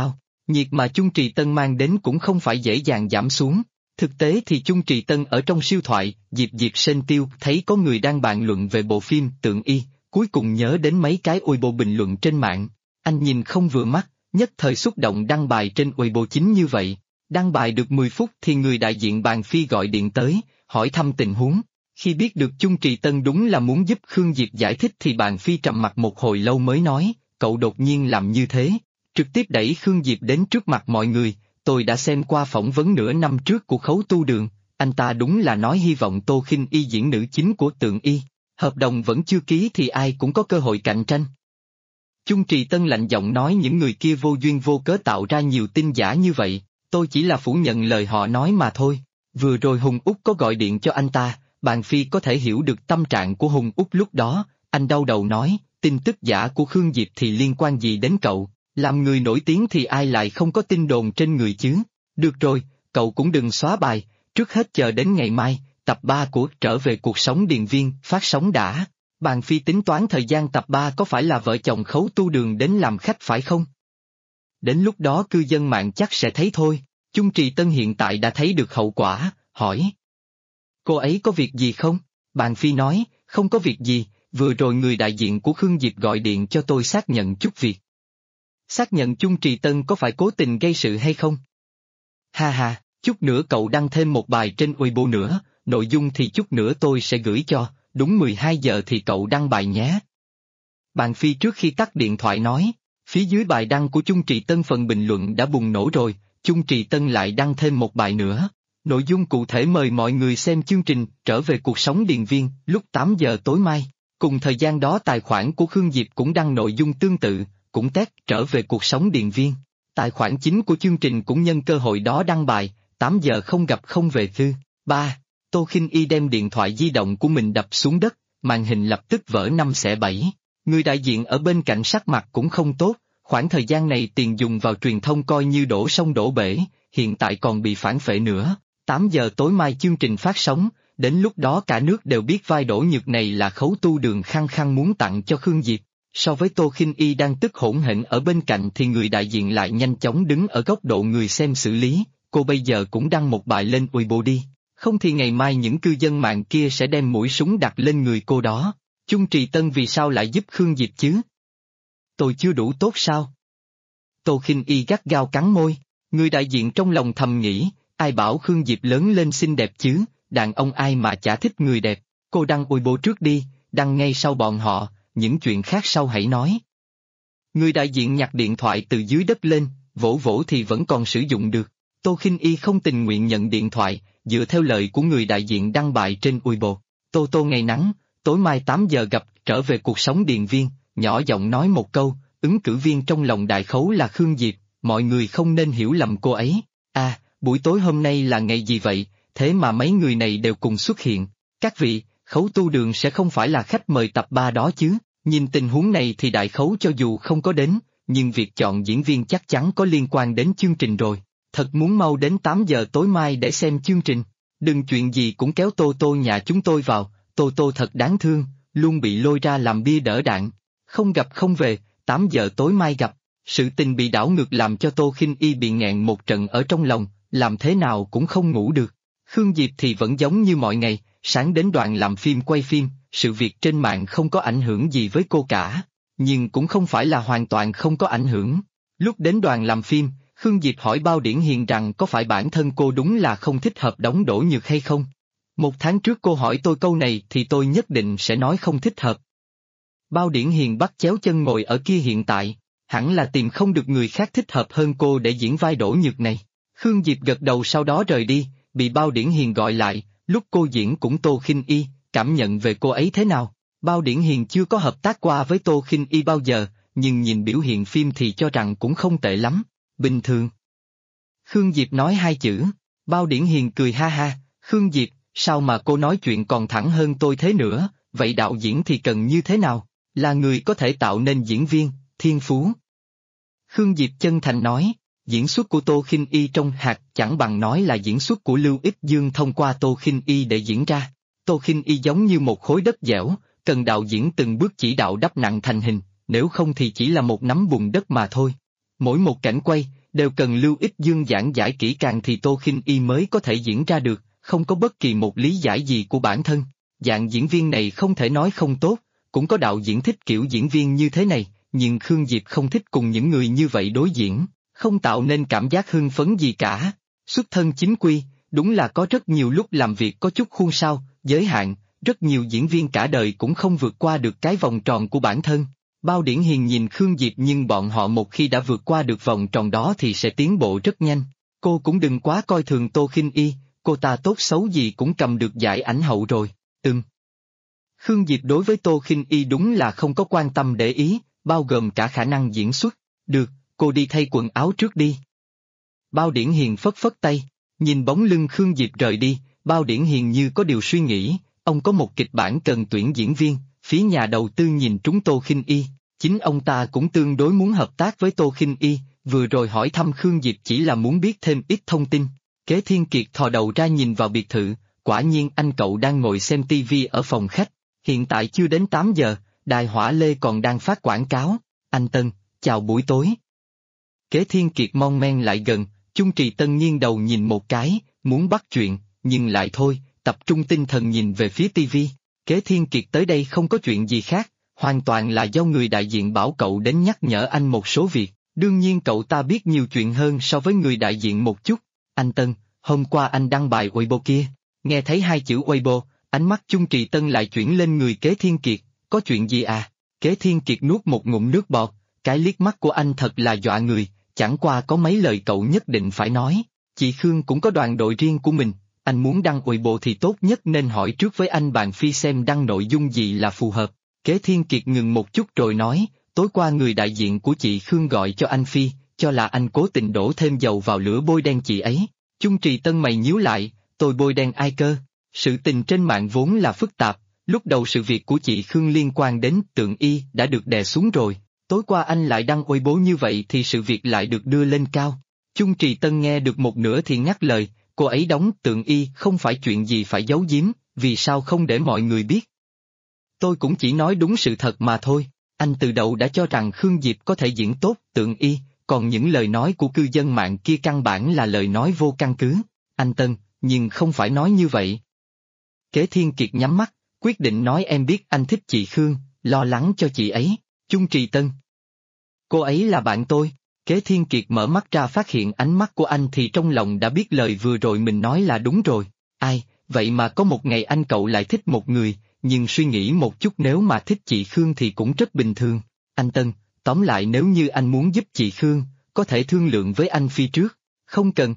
Speaker 1: Nhiệt mà Chung Trì Tân mang đến cũng không phải dễ dàng giảm xuống. Thực tế thì Chung Trì Tân ở trong siêu thoại, Diệp Diệp Sên Tiêu thấy có người đang bàn luận về bộ phim Tượng Y, cuối cùng nhớ đến mấy cái Weibo bình luận trên mạng. Anh nhìn không vừa mắt, nhất thời xúc động đăng bài trên Weibo chính như vậy. Đăng bài được 10 phút thì người đại diện bàn phi gọi điện tới, hỏi thăm tình huống. Khi biết được Chung Trì Tân đúng là muốn giúp Khương Diệp giải thích thì bàn phi trầm mặt một hồi lâu mới nói, cậu đột nhiên làm như thế, trực tiếp đẩy Khương Diệp đến trước mặt mọi người. Tôi đã xem qua phỏng vấn nửa năm trước của Khấu Tu Đường, anh ta đúng là nói hy vọng Tô Khinh Y diễn nữ chính của Tượng Y, hợp đồng vẫn chưa ký thì ai cũng có cơ hội cạnh tranh. Chung Trì Tân lạnh giọng nói những người kia vô duyên vô cớ tạo ra nhiều tin giả như vậy, tôi chỉ là phủ nhận lời họ nói mà thôi. Vừa rồi Hùng Úc có gọi điện cho anh ta, bàn phi có thể hiểu được tâm trạng của Hùng Úc lúc đó, anh đau đầu nói, tin tức giả của Khương Diệp thì liên quan gì đến cậu? Làm người nổi tiếng thì ai lại không có tin đồn trên người chứ? Được rồi, cậu cũng đừng xóa bài, trước hết chờ đến ngày mai, tập 3 của Trở về cuộc sống Điền Viên phát sóng đã. Bàn phi tính toán thời gian tập 3 có phải là vợ chồng Khấu Tu Đường đến làm khách phải không? Đến lúc đó cư dân mạng chắc sẽ thấy thôi. Chung Trì Tân hiện tại đã thấy được hậu quả, hỏi. Cô ấy có việc gì không? Bàn phi nói, không có việc gì, vừa rồi người đại diện của Khương Diệp gọi điện cho tôi xác nhận chút việc. Xác nhận Chung Trì Tân có phải cố tình gây sự hay không? Ha ha, chút nữa cậu đăng thêm một bài trên Weibo nữa, nội dung thì chút nữa tôi sẽ gửi cho, đúng 12 giờ thì cậu đăng bài nhé. Bàn phi trước khi tắt điện thoại nói, phía dưới bài đăng của Chung Trì Tân phần bình luận đã bùng nổ rồi, Chung Trì Tân lại đăng thêm một bài nữa. Nội dung cụ thể mời mọi người xem chương trình Trở về cuộc sống Điền Viên lúc 8 giờ tối mai. Cùng thời gian đó tài khoản của Khương Diệp cũng đăng nội dung tương tự, cũng tag Trở về cuộc sống Điền Viên. Tài khoản chính của chương trình cũng nhân cơ hội đó đăng bài, 8 giờ không gặp không về thư. 3. Tô Khinh Y đem điện thoại di động của mình đập xuống đất, màn hình lập tức vỡ 5/7. Người đại diện ở bên cạnh sắc mặt cũng không tốt, khoảng thời gian này tiền dùng vào truyền thông coi như đổ sông đổ bể, hiện tại còn bị phản phệ nữa. 8 giờ tối mai chương trình phát sóng, đến lúc đó cả nước đều biết vai Đỗ Nhược này là Khấu Tu Đường khăng khăng muốn tặng cho Khương Diệp. So với Tô Khinh Y đang tức hỗn hển ở bên cạnh thì người đại diện lại nhanh chóng đứng ở góc độ người xem xử lý, cô bây giờ cũng đăng một bài lên Weibo đi, không thì ngày mai những cư dân mạng kia sẽ đem mũi súng đặt lên người cô đó. Chung Trì Tân vì sao lại giúp Khương Diệp chứ? Tôi chưa đủ tốt sao? Tô Khinh Y gắt gao cắn môi, người đại diện trong lòng thầm nghĩ, ai bảo Khương Diệp lớn lên xinh đẹp chứ, đàn ông ai mà chả thích người đẹp, cô đăng Weibo trước đi, đăng ngay sau bọn họ, những chuyện khác sau hãy nói. Người đại diện nhặt điện thoại từ dưới đất lên, vỗ vỗ thì vẫn còn sử dụng được, Tô Khinh Y không tình nguyện nhận điện thoại, dựa theo lời của người đại diện đăng bài trên Weibo. Tô ngày nắng, tối mai 8 giờ gặp Trở về cuộc sống Điền Viên, nhỏ giọng nói một câu, ứng cử viên trong lòng đại khấu là Khương Diệp, mọi người không nên hiểu lầm cô ấy. À, buổi tối hôm nay là ngày gì vậy, thế mà mấy người này đều cùng xuất hiện, các vị, Khấu Tu Đường sẽ không phải là khách mời tập 3 đó chứ, nhìn tình huống này thì đại khấu cho dù không có đến, nhưng việc chọn diễn viên chắc chắn có liên quan đến chương trình rồi, thật muốn mau đến 8 giờ tối mai để xem chương trình, đừng chuyện gì cũng kéo Tô nhà chúng tôi vào, Tô thật đáng thương, luôn bị lôi ra làm bia đỡ đạn, không gặp không về, 8 giờ tối mai gặp, sự tình bị đảo ngược làm cho Tô Khinh Y bị nghẹn một trận ở trong lòng, làm thế nào cũng không ngủ được. Khương Diệp thì vẫn giống như mọi ngày, sáng đến đoàn làm phim quay phim, sự việc trên mạng không có ảnh hưởng gì với cô cả, nhưng cũng không phải là hoàn toàn không có ảnh hưởng. Lúc đến đoàn làm phim, Khương Diệp hỏi Bao Điển Hiền rằng có phải bản thân cô đúng là không thích hợp đóng Đỗ Nhược hay không? 1 tháng trước cô hỏi tôi câu này thì tôi nhất định sẽ nói không thích hợp. Bao Điển Hiền bắt chéo chân ngồi ở kia hiện tại, hẳn là tìm không được người khác thích hợp hơn cô để diễn vai Đỗ Nhược này. Khương Diệp gật đầu sau đó rời đi, bị Bao Điển Hiền gọi lại, lúc cô diễn cũng Tô Khinh Y, cảm nhận về cô ấy thế nào? Bao Điển Hiền chưa có hợp tác qua với Tô Khinh Y bao giờ, nhưng nhìn biểu hiện phim thì cho rằng cũng không tệ lắm, bình thường. Khương Diệp nói 2 chữ, Bao Điển Hiền cười ha ha, Khương Diệp, sao mà cô nói chuyện còn thẳng hơn tôi thế nữa, vậy đạo diễn thì cần như thế nào? Là người có thể tạo nên diễn viên, thiên phú. Khương Diệp chân thành nói, diễn xuất của Tô Khinh Y trong Hạt chẳng bằng nói là diễn xuất của Lưu Ích Dương thông qua Tô Khinh Y để diễn ra. Tô Khinh Y giống như một khối đất dẻo, cần đạo diễn từng bước chỉ đạo đắp nặng thành hình, nếu không thì chỉ là một nắm bùn đất mà thôi. Mỗi một cảnh quay, đều cần lưu ích dương giảng giải kỹ càng thì Tô Khinh Y mới có thể diễn ra được, không có bất kỳ một lý giải gì của bản thân. Dạng diễn viên này không thể nói không tốt, cũng có đạo diễn thích kiểu diễn viên như thế này, nhưng Khương Diệp không thích cùng những người như vậy đối diễn, không tạo nên cảm giác hưng phấn gì cả. Xuất thân chính quy, đúng là có rất nhiều lúc làm việc có chút khuôn sao, giới hạn, rất nhiều diễn viên cả đời cũng không vượt qua được cái vòng tròn của bản thân. Bao Điển Hiền nhìn Khương Diệp nhưng bọn họ một khi đã vượt qua được vòng tròn đó thì sẽ tiến bộ rất nhanh. Cô cũng đừng quá coi thường Tô Khinh Y, cô ta tốt xấu gì cũng cầm được giải ảnh hậu rồi. Khương Diệp đối với Tô Khinh Y đúng là không có quan tâm để ý, bao gồm cả khả năng diễn xuất. Được, cô đi thay quần áo trước đi. Bao Điển Hiền phất phất tay, nhìn bóng lưng Khương Diệp rời đi, Bao Điển Hiền như có điều suy nghĩ, ông có một kịch bản cần tuyển diễn viên, phía nhà đầu tư nhìn trúng Tô Khinh Y, chính ông ta cũng tương đối muốn hợp tác với Tô Khinh Y, vừa rồi hỏi thăm Khương Diệp chỉ là muốn biết thêm ít thông tin. Kế Thiên Kiệt thò đầu ra nhìn vào biệt thự, quả nhiên anh cậu đang ngồi xem tivi ở phòng khách, hiện tại chưa đến 8 giờ, đài Hỏa Lê còn đang phát quảng cáo. Anh Tân, chào buổi tối. Kế Thiên Kiệt mon men lại gần, Chung Trì Tân nghiêng đầu nhìn một cái, muốn bắt chuyện, nhưng lại thôi, tập trung tinh thần nhìn về phía tivi. Kế Thiên Kiệt tới đây không có chuyện gì khác, hoàn toàn là do người đại diện bảo cậu đến nhắc nhở anh một số việc, đương nhiên cậu ta biết nhiều chuyện hơn so với người đại diện một chút. Anh Tân, hôm qua anh đăng bài Weibo kia, nghe thấy hai chữ Weibo, ánh mắt Chung Trì Tân lại chuyển lên người Kế Thiên Kiệt, có chuyện gì à? Kế Thiên Kiệt nuốt một ngụm nước bọt, cái liếc mắt của anh thật là dọa người, chẳng qua có mấy lời cậu nhất định phải nói. Chị Khương cũng có đoàn đội riêng của mình, anh muốn đăng Weibo thì tốt nhất nên hỏi trước với anh bạn Phi xem đăng nội dung gì là phù hợp. Kế Thiên Kiệt ngừng một chút rồi nói, tối qua người đại diện của chị Khương gọi cho anh Phi, cho là anh cố tình đổ thêm dầu vào lửa bôi đen chị ấy. Chung Trì Tân mày nhíu lại, tôi bôi đen ai cơ? Sự tình trên mạng vốn là phức tạp, lúc đầu sự việc của chị Khương liên quan đến Tượng Y đã được đè xuống rồi, tối qua anh lại đăng Weibo như vậy thì sự việc lại được đưa lên cao. Chung Trì Tân nghe được một nửa thì ngắt lời, cô ấy đóng Tượng Y không phải chuyện gì phải giấu giếm, vì sao không để mọi người biết? Tôi cũng chỉ nói đúng sự thật mà thôi, anh từ đầu đã cho rằng Khương Diệp có thể diễn tốt Tượng Y, còn những lời nói của cư dân mạng kia căn bản là lời nói vô căn cứ. Anh Tân, nhưng không phải nói như vậy. Kế Thiên Kiệt nhắm mắt, quyết định nói em biết anh thích chị Khương, lo lắng cho chị ấy. Chung Trì Tân. Cô ấy là bạn tôi. Kế Thiên Kiệt mở mắt ra phát hiện ánh mắt của anh thì trong lòng đã biết lời vừa rồi mình nói là đúng rồi. Ai, vậy mà có một ngày anh cậu lại thích một người, nhưng suy nghĩ một chút nếu mà thích chị Khương thì cũng rất bình thường. Anh Tân, tóm lại nếu như anh muốn giúp chị Khương, có thể thương lượng với anh Phi trước, không cần.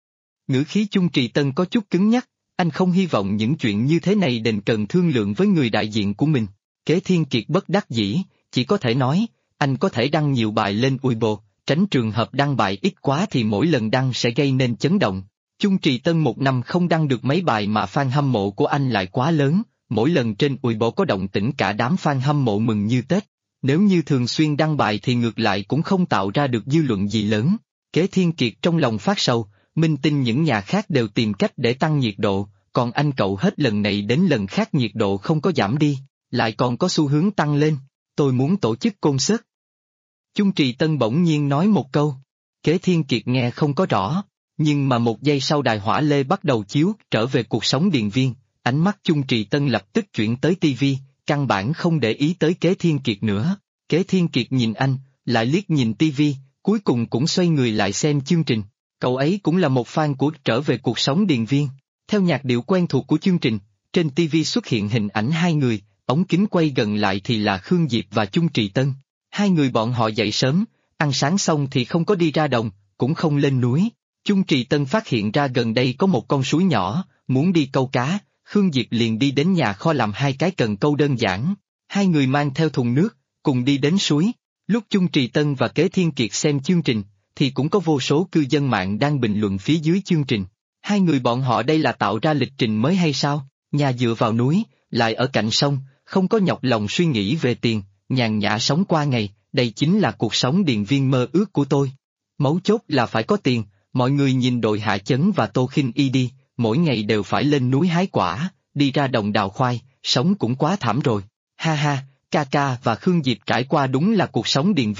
Speaker 1: Ngữ khí Chung Trì Tân có chút cứng nhắc, anh không hy vọng những chuyện như thế này đền cần thương lượng với người đại diện của mình. Kế Thiên Kiệt bất đắc dĩ, chỉ có thể nói, anh có thể đăng nhiều bài lên Weibo, tránh trường hợp đăng bài ít quá thì mỗi lần đăng sẽ gây nên chấn động. Chung Trì Tân một năm không đăng được mấy bài mà fan hâm mộ của anh lại quá lớn, mỗi lần trên Weibo có động tĩnh cả đám fan hâm mộ mừng như Tết. Nếu như thường xuyên đăng bài thì ngược lại cũng không tạo ra được dư luận gì lớn. Kế Thiên Kiệt trong lòng phát sầu, minh tinh những nhà khác đều tìm cách để tăng nhiệt độ, còn anh cậu hết lần này đến lần khác nhiệt độ không có giảm đi, lại còn có xu hướng tăng lên. Tôi muốn tổ chức concert. Chung Trì Tân bỗng nhiên nói một câu. Kế Thiên Kiệt nghe không có rõ, nhưng mà một giây sau đài Hỏa Lê bắt đầu chiếu trở về cuộc sống điện viên, ánh mắt Chung Trì Tân lập tức chuyển tới tivi, căn bản không để ý tới Kế Thiên Kiệt nữa. Kế Thiên Kiệt nhìn anh, lại liếc nhìn tivi, cuối cùng cũng xoay người lại xem chương trình. Cậu ấy cũng là một fan của trở về cuộc sống điện viên. Theo nhạc điệu quen thuộc của chương trình, trên tivi xuất hiện hình ảnh hai người, ống kính quay gần lại thì là Khương Diệp và Chung Trì Tân. Hai người bọn họ dậy sớm, ăn sáng xong thì không có đi ra đồng, cũng không lên núi. Chung Trì Tân phát hiện ra gần đây có một con suối nhỏ, muốn đi câu cá, Khương Diệp liền đi đến nhà kho làm hai cái cần câu đơn giản. Hai người mang theo thùng nước, cùng đi đến suối. Lúc Chung Trì Tân và Kế Thiên Kiệt xem chương trình, thì cũng có vô số cư dân mạng đang bình luận phía dưới chương trình. Hai người bọn họ đây là tạo ra lịch trình mới hay sao? Nhà dựa vào núi, lại ở cạnh sông, không có nhọc lòng suy nghĩ về tiền, nhàn nhã sống qua ngày, đây chính là cuộc sống điện viên mơ ước của tôi. Mấu chốt là phải có tiền, mọi người nhìn đội Hạ Chấn và Tô Khinh Y đi, mỗi ngày đều phải lên núi hái quả, đi ra đồng đào khoai, sống cũng quá thảm rồi. Ha ha, ca ca và Khương Diệp trải qua đúng là cuộc sống điện viên,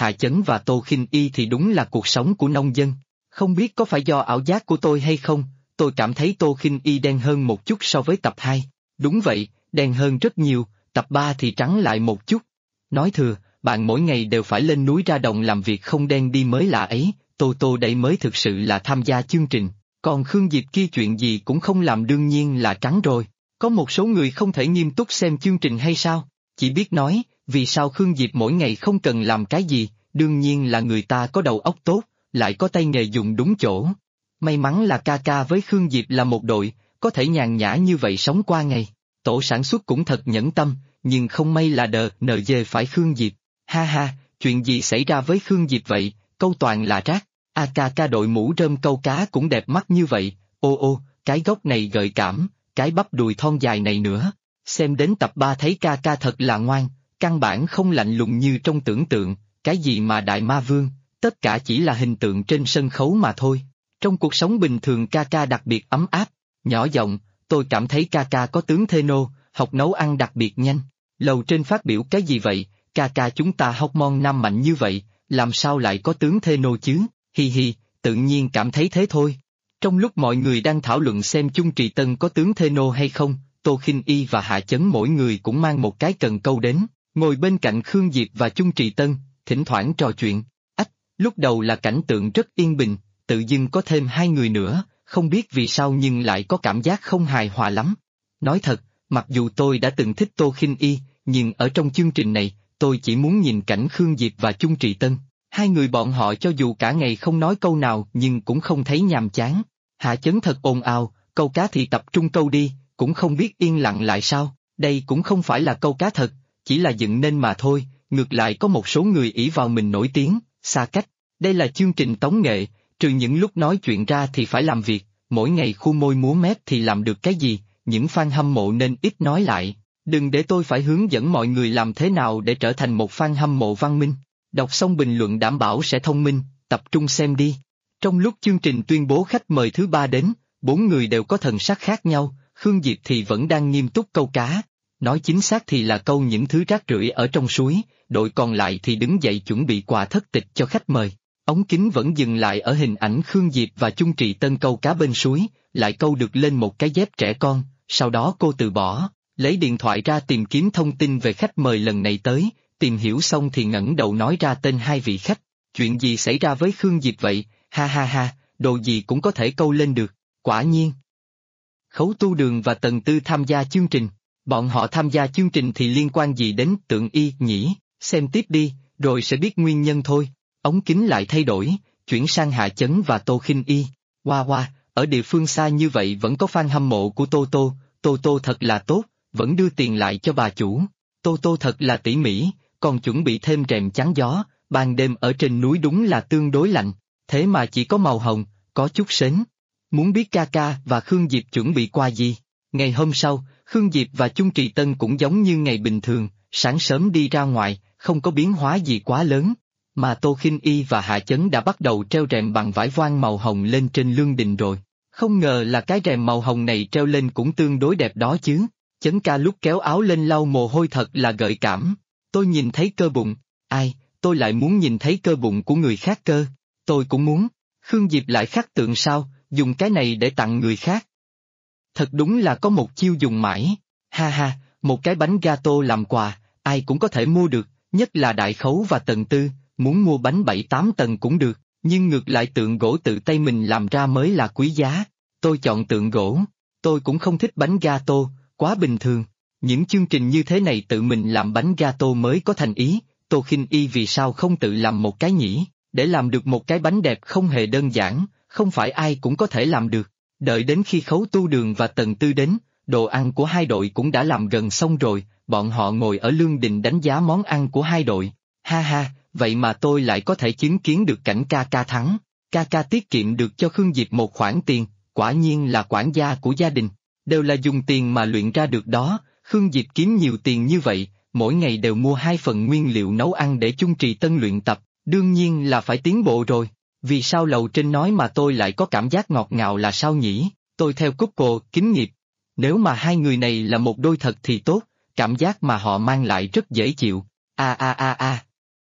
Speaker 1: Hạ Chấn và Tô Khinh Y thì đúng là cuộc sống của nông dân. Không biết có phải do ảo giác của tôi hay không, tôi cảm thấy Tô Khinh Y đen hơn một chút so với tập 2. Đúng vậy, đen hơn rất nhiều, tập 3 thì trắng lại một chút. Nói thừa, bạn mỗi ngày đều phải lên núi ra đồng làm việc không đen đi mới lạ ấy, Tô đây mới thực sự là tham gia chương trình. Còn Khương Diệp kia chuyện gì cũng không làm đương nhiên là trắng rồi. Có một số người không thể nghiêm túc xem chương trình hay sao? Chỉ biết nói, vì sao Khương Diệp mỗi ngày không cần làm cái gì, đương nhiên là người ta có đầu óc tốt, lại có tay nghề dùng đúng chỗ. May mắn là ca ca với Khương Diệp là một đội, có thể nhàn nhã như vậy sống qua ngày. Tổ sản xuất cũng thật nhẫn tâm, nhưng không may là NG phải Khương Diệp. Ha ha, chuyện gì xảy ra với Khương Diệp vậy, câu toàn là rác. Ca đội mũ rơm câu cá cũng đẹp mắt như vậy, ô, cái gốc này gợi cảm, cái bắp đùi thon dài này nữa. Xem đến tập 3 thấy ca thật là ngoan, căn bản không lạnh lùng như trong tưởng tượng, cái gì mà đại ma vương, tất cả chỉ là hình tượng trên sân khấu mà thôi. Trong cuộc sống bình thường ca đặc biệt ấm áp, nhỏ giọng, tôi cảm thấy ca có tướng thê nô, học nấu ăn đặc biệt nhanh. Lầu trên phát biểu cái gì vậy, ca chúng ta hormone nam mạnh như vậy, làm sao lại có tướng thê nô chứ, hi, tự nhiên cảm thấy thế thôi. Trong lúc mọi người đang thảo luận xem Chung Trì Tân có tướng thê nô hay không, Tô Khinh Y và Hạ Chấn mỗi người cũng mang một cái cần câu đến, ngồi bên cạnh Khương Diệp và Chung Trì Tân, thỉnh thoảng trò chuyện. Lúc đầu là cảnh tượng rất yên bình, tự dưng có thêm hai người nữa, không biết vì sao nhưng lại có cảm giác không hài hòa lắm. Nói thật, mặc dù tôi đã từng thích Tô Khinh Y, nhưng ở trong chương trình này, tôi chỉ muốn nhìn cảnh Khương Diệp và Chung Trì Tân. Hai người bọn họ cho dù cả ngày không nói câu nào nhưng cũng không thấy nhàm chán. Hạ Chấn thật ồn ào, câu cá thì tập trung câu đi, cũng không biết yên lặng lại sao, đây cũng không phải là câu cá thật, chỉ là dựng nên mà thôi, ngược lại có một số người ỷ vào mình nổi tiếng, xa cách. Đây là chương trình tống nghệ, trừ những lúc nói chuyện ra thì phải làm việc, mỗi ngày khu môi múa mép thì làm được cái gì, những fan hâm mộ nên ít nói lại. Đừng để tôi phải hướng dẫn mọi người làm thế nào để trở thành một fan hâm mộ văn minh. Đọc xong bình luận đảm bảo sẽ thông minh, tập trung xem đi. Trong lúc chương trình tuyên bố khách mời thứ 3 đến, 4 người đều có thần sắc khác nhau, Khương Diệp thì vẫn đang nghiêm túc câu cá. Nói chính xác thì là câu những thứ rác rưởi ở trong suối, đội còn lại thì đứng dậy chuẩn bị quà thất tịch cho khách mời. Ống kính vẫn dừng lại ở hình ảnh Khương Diệp và Chung Trì Tân câu cá bên suối, lại câu được lên một cái dép trẻ con, sau đó cô từ bỏ, lấy điện thoại ra tìm kiếm thông tin về khách mời lần này tới, tìm hiểu xong thì ngẩng đầu nói ra tên hai vị khách. Chuyện gì xảy ra với Khương Diệp vậy, ha, đồ gì cũng có thể câu lên được, quả nhiên. Khấu Tu Đường và Tần Tư tham gia chương trình, bọn họ tham gia chương trình thì liên quan gì đến Tượng Y nhỉ, xem tiếp đi, rồi sẽ biết nguyên nhân thôi. Ống kính lại thay đổi, chuyển sang Hạ Chấn và Tô Khinh Y. Wow, ở địa phương xa như vậy vẫn có fan hâm mộ của Tô thật là tốt, vẫn đưa tiền lại cho bà chủ. Tô thật là tỉ mỉ, còn chuẩn bị thêm rèm chắn gió, ban đêm ở trên núi đúng là tương đối lạnh, thế mà chỉ có màu hồng, có chút sến. Muốn biết ca và Khương Diệp chuẩn bị quà gì? Ngày hôm sau, Khương Diệp và Chung Trì Tân cũng giống như ngày bình thường, sáng sớm đi ra ngoài, không có biến hóa gì quá lớn. Mà Tô Khinh Y và Hạ Chấn đã bắt đầu treo rèm bằng vải voan màu hồng lên trên lương đình rồi. Không ngờ là cái rèm màu hồng này treo lên cũng tương đối đẹp đó chứ. Chấn ca lúc kéo áo lên lau mồ hôi thật là gợi cảm. Tôi nhìn thấy cơ bụng. Ai, tôi lại muốn nhìn thấy cơ bụng của người khác cơ. Tôi cũng muốn. Khương Diệp lại khắc tượng sao, dùng cái này để tặng người khác. Thật đúng là có một chiêu dùng mãi. Ha, một cái bánh gato làm quà, ai cũng có thể mua được, nhất là Đại Khấu và Tần Tư. Muốn mua bánh 7-8 tầng cũng được, nhưng ngược lại tượng gỗ tự tay mình làm ra mới là quý giá. Tôi chọn tượng gỗ, tôi cũng không thích bánh gato, quá bình thường. Những chương trình như thế này tự mình làm bánh gato mới có thành ý, Tô Khinh Y vì sao không tự làm một cái nhỉ? Để làm được một cái bánh đẹp không hề đơn giản, không phải ai cũng có thể làm được. Đợi đến khi Khấu Tu Đường và Tần Tư đến, đồ ăn của hai đội cũng đã làm gần xong rồi, bọn họ ngồi ở lương đình đánh giá món ăn của hai đội. Ha, vậy mà tôi lại có thể chứng kiến được cảnh ca thắng. Ca tiết kiệm được cho Khương Diệp một khoản tiền, quả nhiên là quản gia của gia đình. Đều là dùng tiền mà luyện ra được đó, Khương Diệp kiếm nhiều tiền như vậy, mỗi ngày đều mua 2 phần nguyên liệu nấu ăn để Chung Trì Tân luyện tập, đương nhiên là phải tiến bộ rồi. Vì sao lầu trên nói mà tôi lại có cảm giác ngọt ngào là sao nhỉ? Tôi theo Coco, kính nghiệp. Nếu mà hai người này là một đôi thật thì tốt, cảm giác mà họ mang lại rất dễ chịu.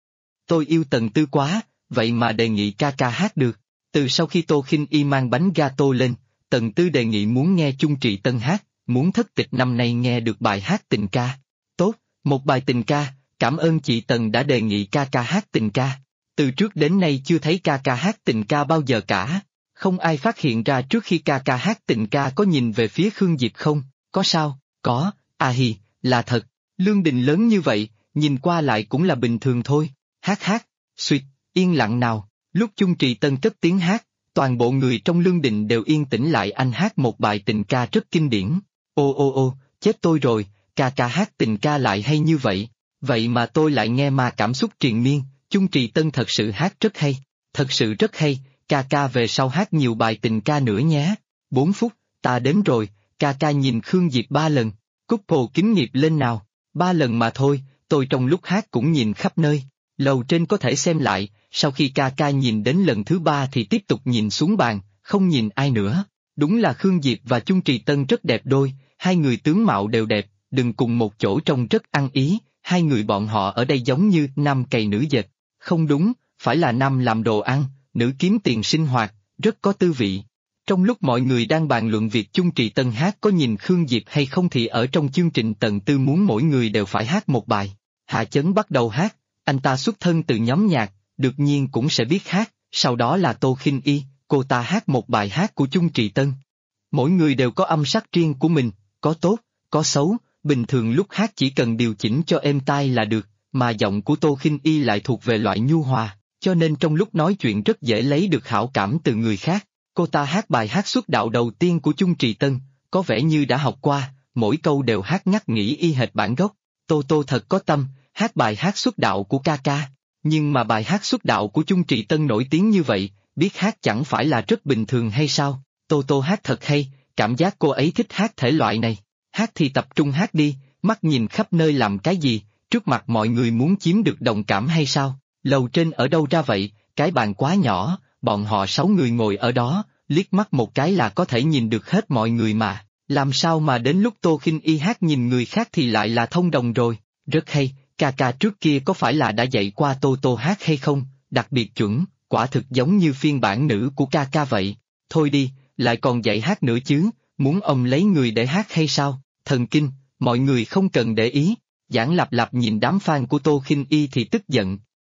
Speaker 1: tôi yêu Tần Tư quá, vậy mà đề nghị ca ca hát được. Từ sau khi Tô Khinh Y mang bánh gato lên, Tần Tư đề nghị muốn nghe Chung Trị Tân hát, muốn thất tịch năm nay nghe được bài hát tình ca. Tốt, một bài tình ca, cảm ơn chị Tần đã đề nghị ca ca hát tình ca. Từ trước đến nay chưa thấy ca ca hát tình ca bao giờ cả. Không ai phát hiện ra trước khi ca ca hát tình ca có nhìn về phía Khương Diệp không? Có sao? Có, hi, là thật. Lương Đình lớn như vậy, nhìn qua lại cũng là bình thường thôi. Hát, suýt, yên lặng nào. Lúc Chung Trì Tân cất tiếng hát, toàn bộ người trong Lương Đình đều yên tĩnh lại. Anh hát một bài tình ca rất kinh điển. Ô, chết tôi rồi, ca ca hát tình ca lại hay như vậy. Vậy mà tôi lại nghe mà cảm xúc triền miên. Chung Trì Tân thật sự hát rất hay. Thật sự rất hay, ca ca về sau hát nhiều bài tình ca nữa nhé. 4 phút, ta đếm rồi, ca ca nhìn Khương Diệp 3 lần. Cúp hồ kính nghiệp lên nào. 3 lần mà thôi, tôi trong lúc hát cũng nhìn khắp nơi. Lầu trên có thể xem lại, sau khi ca ca nhìn đến lần thứ 3 thì tiếp tục nhìn xuống bàn, không nhìn ai nữa. Đúng là Khương Diệp và Chung Trì Tân rất đẹp đôi, hai người tướng mạo đều đẹp, đừng cùng một chỗ trông rất ăn ý, hai người bọn họ ở đây giống như nam cày nữ dệt. Không đúng, phải là nam làm đồ ăn, nữ kiếm tiền sinh hoạt, rất có tư vị. Trong lúc mọi người đang bàn luận việc Chung Trì Tân hát có nhìn Khương Diệp hay không thì ở trong chương trình Tần Tư muốn mỗi người đều phải hát một bài. Hạ Chấn bắt đầu hát, anh ta xuất thân từ nhóm nhạc, đương nhiên cũng sẽ biết hát, sau đó là Tô Khinh Y, cô ta hát một bài hát của Chung Trì Tân. Mỗi người đều có âm sắc riêng của mình, có tốt, có xấu, bình thường lúc hát chỉ cần điều chỉnh cho êm tai là được, mà giọng của Tô Khinh Y lại thuộc về loại nhu hòa, cho nên trong lúc nói chuyện rất dễ lấy được hảo cảm từ người khác. Cô ta hát bài hát xuất đạo đầu tiên của Chung Trì Tân, có vẻ như đã học qua, mỗi câu đều hát ngắt nghĩ y hệt bản gốc. Tô thật có tâm, hát bài hát xuất đạo của ca ca. Nhưng mà bài hát xuất đạo của Chung Trì Tân nổi tiếng như vậy, biết hát chẳng phải là rất bình thường hay sao? Tô hát thật hay, cảm giác cô ấy thích hát thể loại này. Hát thì tập trung hát đi, mắt nhìn khắp nơi làm cái gì, trước mặt mọi người muốn chiếm được đồng cảm hay sao? Lầu trên ở đâu ra vậy, cái bàn quá nhỏ, bọn họ 6 người ngồi ở đó, liếc mắt một cái là có thể nhìn được hết mọi người mà. Làm sao mà đến lúc Tô Khinh Y hát nhìn người khác thì lại là thông đồng rồi? Rất hay, ca ca trước kia có phải là đã dạy qua Tô hát hay không? Đặc biệt chuẩn, quả thực giống như phiên bản nữ của ca ca vậy. Thôi đi, lại còn dạy hát nữa chứ, muốn ông lấy người để hát hay sao? Thần kinh, mọi người không cần để ý. Giảng Lạp Lạp nhìn đám fan của Tô Khinh Y thì tức giận.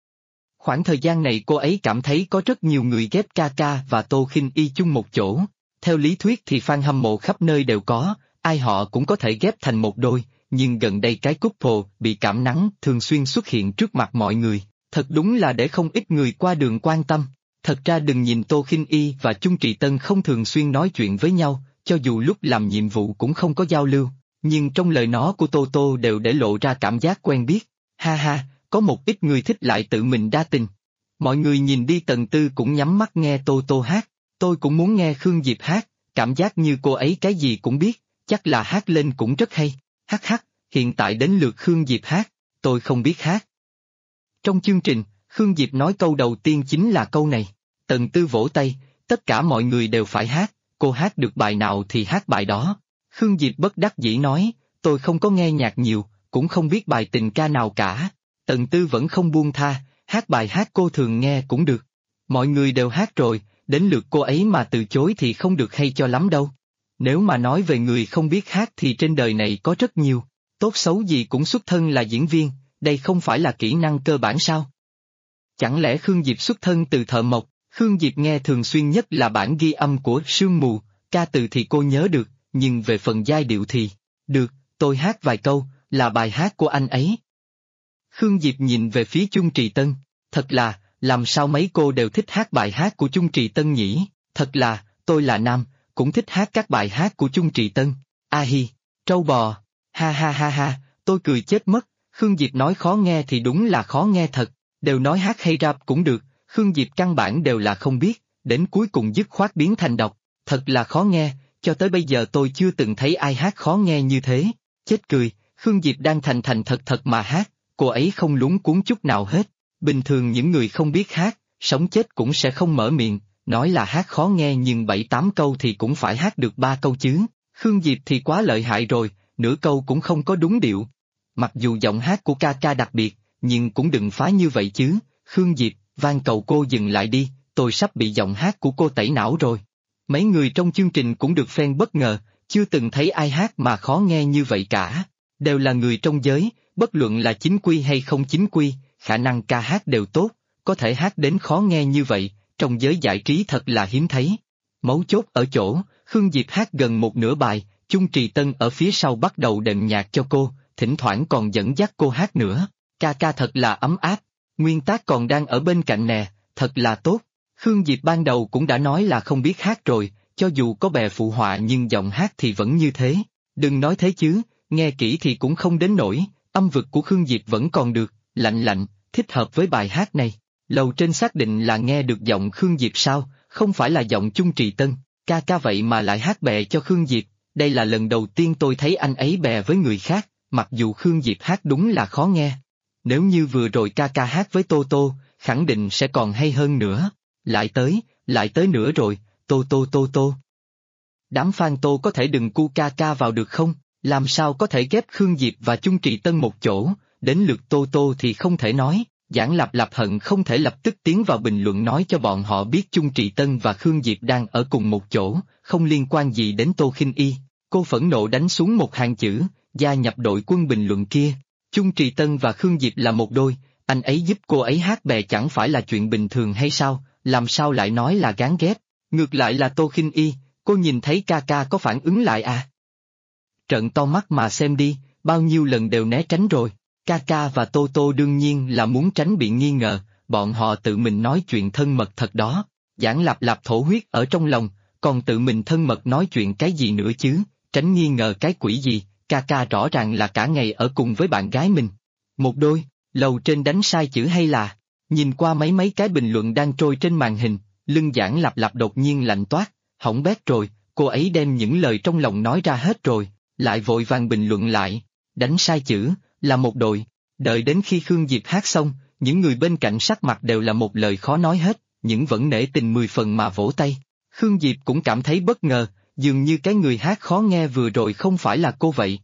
Speaker 1: Khoảng thời gian này cô ấy cảm thấy có rất nhiều người ghép ca ca và Tô Khinh Y chung một chỗ. Theo lý thuyết thì fan hâm mộ khắp nơi đều có, ai họ cũng có thể ghép thành một đôi, nhưng gần đây cái couple bị cảm nắng thường xuyên xuất hiện trước mặt mọi người, thật đúng là để không ít người qua đường quan tâm. Thật ra đừng nhìn Tô Khinh Y và Chung Trì Tân không thường xuyên nói chuyện với nhau, cho dù lúc làm nhiệm vụ cũng không có giao lưu, nhưng trong lời nói của Tô đều để lộ ra cảm giác quen biết. Ha, có một ít người thích lại tự mình đa tình. Mọi người nhìn đi Tần Tư cũng nhắm mắt nghe Tô hát, tôi cũng muốn nghe Khương Diệp hát, cảm giác như cô ấy cái gì cũng biết, chắc là hát lên cũng rất hay. Hắc, hiện tại đến lượt Khương Diệp hát, tôi không biết hát. Trong chương trình, Khương Diệp nói câu đầu tiên chính là câu này. Tần Tư vỗ tay, tất cả mọi người đều phải hát, cô hát được bài nào thì hát bài đó. Khương Diệp bất đắc dĩ nói, tôi không có nghe nhạc nhiều, cũng không biết bài tình ca nào cả. Tần Tư vẫn không buông tha, hát bài hát cô thường nghe cũng được. Mọi người đều hát rồi, đến lượt cô ấy mà từ chối thì không được hay cho lắm đâu. Nếu mà nói về người không biết hát thì trên đời này có rất nhiều, tốt xấu gì cũng xuất thân là diễn viên, đây không phải là kỹ năng cơ bản sao? Chẳng lẽ Khương Diệp xuất thân từ thợ mộc? Khương Diệp nghe thường xuyên nhất là bản ghi âm của Sương Mù, ca từ thì cô nhớ được, nhưng về phần giai điệu thì, được, tôi hát vài câu, là bài hát của anh ấy. Khương Diệp nhìn về phía Chung Trì Tân, thật là, làm sao mấy cô đều thích hát bài hát của Chung Trì Tân nhỉ? Thật là, tôi là nam, cũng thích hát các bài hát của Chung Trì Tân. Hi, trâu bò, ha, tôi cười chết mất, Khương Diệp nói khó nghe thì đúng là khó nghe thật, đều nói hát hay rap cũng được, Khương Diệp căn bản đều là không biết, đến cuối cùng dứt khoát biến thành đọc, thật là khó nghe, cho tới bây giờ tôi chưa từng thấy ai hát khó nghe như thế, chết cười, Khương Diệp đang thành thật mà hát, cô ấy không lúng cuống chút nào hết, bình thường những người không biết hát, sống chết cũng sẽ không mở miệng, nói là hát khó nghe nhưng 7-8 câu thì cũng phải hát được 3 câu chứ, Khương Diệp thì quá lợi hại rồi, nửa câu cũng không có đúng điệu. Mặc dù giọng hát của ca ca đặc biệt, nhưng cũng đừng phá như vậy chứ, Khương Diệp, van cầu cô dừng lại đi, tôi sắp bị giọng hát của cô tẩy não rồi. Mấy người trong chương trình cũng được phen bất ngờ, chưa từng thấy ai hát mà khó nghe như vậy cả. Đều là người trong giới, bất luận là chính quy hay không chính quy, khả năng ca hát đều tốt, có thể hát đến khó nghe như vậy, trong giới giải trí thật là hiếm thấy. Mấu chốt ở chỗ, Khương Diệp hát gần một nửa bài, Chung Trì Tân ở phía sau bắt đầu đệm nhạc cho cô, thỉnh thoảng còn dẫn dắt cô hát nữa. Ca ca thật là ấm áp, nguyên tác còn đang ở bên cạnh nè, thật là tốt. Khương Diệp ban đầu cũng đã nói là không biết hát rồi, cho dù có bè phụ họa nhưng giọng hát thì vẫn như thế. Đừng nói thế chứ, nghe kỹ thì cũng không đến nổi, âm vực của Khương Diệp vẫn còn được, lạnh lạnh, thích hợp với bài hát này. Lầu trên xác định là nghe được giọng Khương Diệp sao, không phải là giọng Chung Trì Tân, ca ca vậy mà lại hát bè cho Khương Diệp, đây là lần đầu tiên tôi thấy anh ấy bè với người khác, mặc dù Khương Diệp hát đúng là khó nghe. Nếu như vừa rồi ca ca hát với Tô Tô, khẳng định sẽ còn hay hơn nữa. Lại tới nữa rồi, Tô. Đám fan Tô có thể đừng cu ca ca vào được không? Làm sao có thể ghép Khương Diệp và Chung Trì Tân một chỗ, đến lượt Tô thì không thể nói. Giảng Lạp Lạp hận không thể lập tức tiến vào bình luận nói cho bọn họ biết Chung Trì Tân và Khương Diệp đang ở cùng một chỗ, không liên quan gì đến Tô Khinh Y. Cô phẫn nộ đánh xuống một hàng chữ, gia nhập đội quân bình luận kia. Chung Trì Tân và Khương Diệp là một đôi, anh ấy giúp cô ấy hát bè chẳng phải là chuyện bình thường hay sao, làm sao lại nói là gán ghép. Ngược lại là Tô Khinh Y, cô nhìn thấy ca ca có phản ứng lại à? Trợn to mắt mà xem đi, bao nhiêu lần đều né tránh rồi. Ca ca và Tô đương nhiên là muốn tránh bị nghi ngờ, bọn họ tự mình nói chuyện thân mật thật đó. Giảng Lạp Lạp thổ huyết ở trong lòng, còn tự mình thân mật nói chuyện cái gì nữa chứ, tránh nghi ngờ cái quỷ gì, ca ca rõ ràng là cả ngày ở cùng với bạn gái mình. Một đôi, lầu trên đánh sai chữ hay là, nhìn qua mấy cái bình luận đang trôi trên màn hình, lưng Giảng Lạp Lạp đột nhiên lạnh toát, hỏng bét rồi, cô ấy đem những lời trong lòng nói ra hết rồi, lại vội vàng bình luận lại, đánh sai chữ, là một đội. Đợi đến khi Khương Diệp hát xong, những người bên cạnh sắc mặt đều là một lời khó nói hết, những vẫn nể tình 10 phần mà vỗ tay. Khương Diệp cũng cảm thấy bất ngờ, dường như cái người hát khó nghe vừa rồi không phải là cô vậy.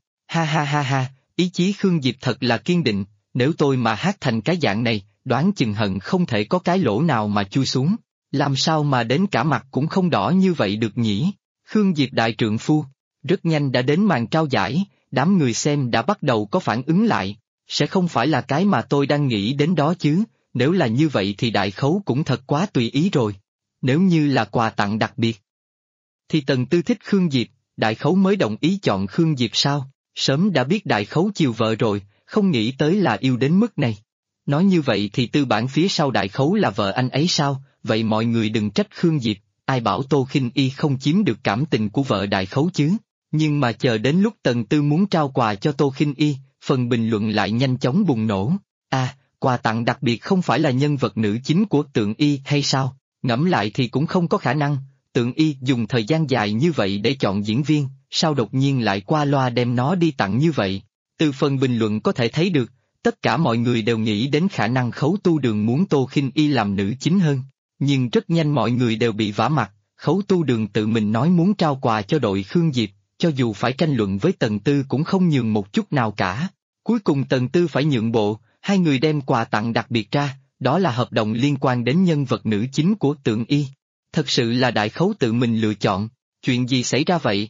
Speaker 1: Ha, ý chí Khương Diệp thật là kiên định, nếu tôi mà hát thành cái dạng này, đoán chừng hận không thể có cái lỗ nào mà chui xuống. Làm sao mà đến cả mặt cũng không đỏ như vậy được nhỉ? Khương Diệp đại trượng phu, rất nhanh đã đến màn trao giải, đám người xem đã bắt đầu có phản ứng lại. Sẽ không phải là cái mà tôi đang nghĩ đến đó chứ, nếu là như vậy thì đại khấu cũng thật quá tùy ý rồi. Nếu như là quà tặng đặc biệt, thì Tần Tư thích Khương Diệp, đại khấu mới đồng ý chọn Khương Diệp sao? Sớm đã biết đại khấu chiều vợ rồi, không nghĩ tới là yêu đến mức này. Nói như vậy thì tư bản phía sau đại khấu là vợ anh ấy sao? Vậy mọi người đừng trách Khương Diệp, ai bảo Tô Khinh Y không chiếm được cảm tình của vợ đại khấu chứ? Nhưng mà chờ đến lúc Tần Tư muốn trao quà cho Tô Khinh Y, phần bình luận lại nhanh chóng bùng nổ. À, quà tặng đặc biệt không phải là nhân vật nữ chính của Tượng Y hay sao? Ngẫm lại thì cũng không có khả năng, Tượng Y dùng thời gian dài như vậy để chọn diễn viên, sao đột nhiên lại qua loa đem nó đi tặng như vậy? Từ phần bình luận có thể thấy được, tất cả mọi người đều nghĩ đến khả năng Khấu Tu Đường muốn Tô Khinh Y làm nữ chính hơn. Nhưng rất nhanh mọi người đều bị vả mặt, Khấu Tu Đường tự mình nói muốn trao quà cho đội Khương Diệp, cho dù phải tranh luận với Tần Tư cũng không nhường một chút nào cả. Cuối cùng Tần Tư phải nhượng bộ, hai người đem quà tặng đặc biệt ra, đó là hợp đồng liên quan đến nhân vật nữ chính của Tượng Y. Thật sự là đại khấu tự mình lựa chọn, chuyện gì xảy ra vậy?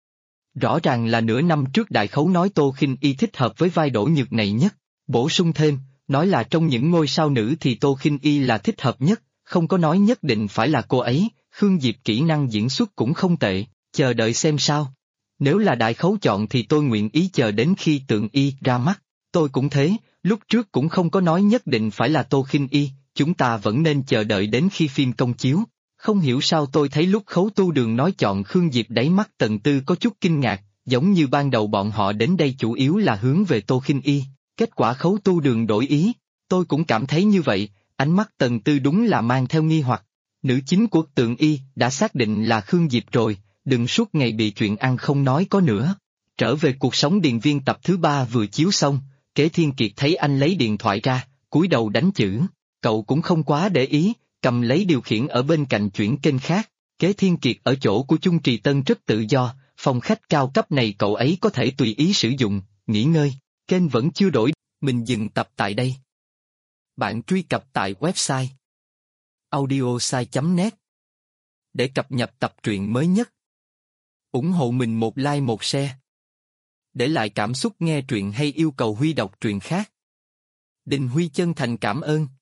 Speaker 1: Rõ ràng là nửa năm trước đại khấu nói Tô Khinh Y thích hợp với vai Đỗ Nhược này nhất, bổ sung thêm, nói là trong những ngôi sao nữ thì Tô Khinh Y là thích hợp nhất, không có nói nhất định phải là cô ấy, Khương Diệp kỹ năng diễn xuất cũng không tệ, chờ đợi xem sao. Nếu là đại khấu chọn thì tôi nguyện ý chờ đến khi Tượng Y ra mắt, tôi cũng thế, lúc trước cũng không có nói nhất định phải là Tô Khinh Y, chúng ta vẫn nên chờ đợi đến khi phim công chiếu. Không hiểu sao tôi thấy lúc Khấu Tu Đường nói chọn Khương Diệp đáy mắt Tần Tư có chút kinh ngạc, giống như ban đầu bọn họ đến đây chủ yếu là hướng về Tô Khinh Y, kết quả Khấu Tu Đường đổi ý, tôi cũng cảm thấy như vậy, ánh mắt Tần Tư đúng là mang theo nghi hoặc. Nữ chính của Tượng Y đã xác định là Khương Diệp rồi, đừng suốt ngày bị chuyện ăn không nói có nữa. Trở về cuộc sống điền viên tập thứ 3 vừa chiếu xong, Kế Thiên Kiệt thấy anh lấy điện thoại ra, cúi đầu đánh chữ, cậu cũng không quá để ý, cầm lấy điều khiển ở bên cạnh chuyển kênh khác. Kế Thiên Kiệt ở chỗ của Chung Trì Tân rất tự do, phòng khách cao cấp này cậu ấy có thể tùy ý sử dụng, nghỉ ngơi, kênh vẫn chưa đổi, mình dừng tập tại đây. Bạn truy cập tại website audiosai.net để cập nhật tập truyện mới nhất. Ủng hộ mình một like một share. Để lại cảm xúc nghe truyện hay yêu cầu Huy đọc truyện khác. Đình Huy chân thành cảm ơn.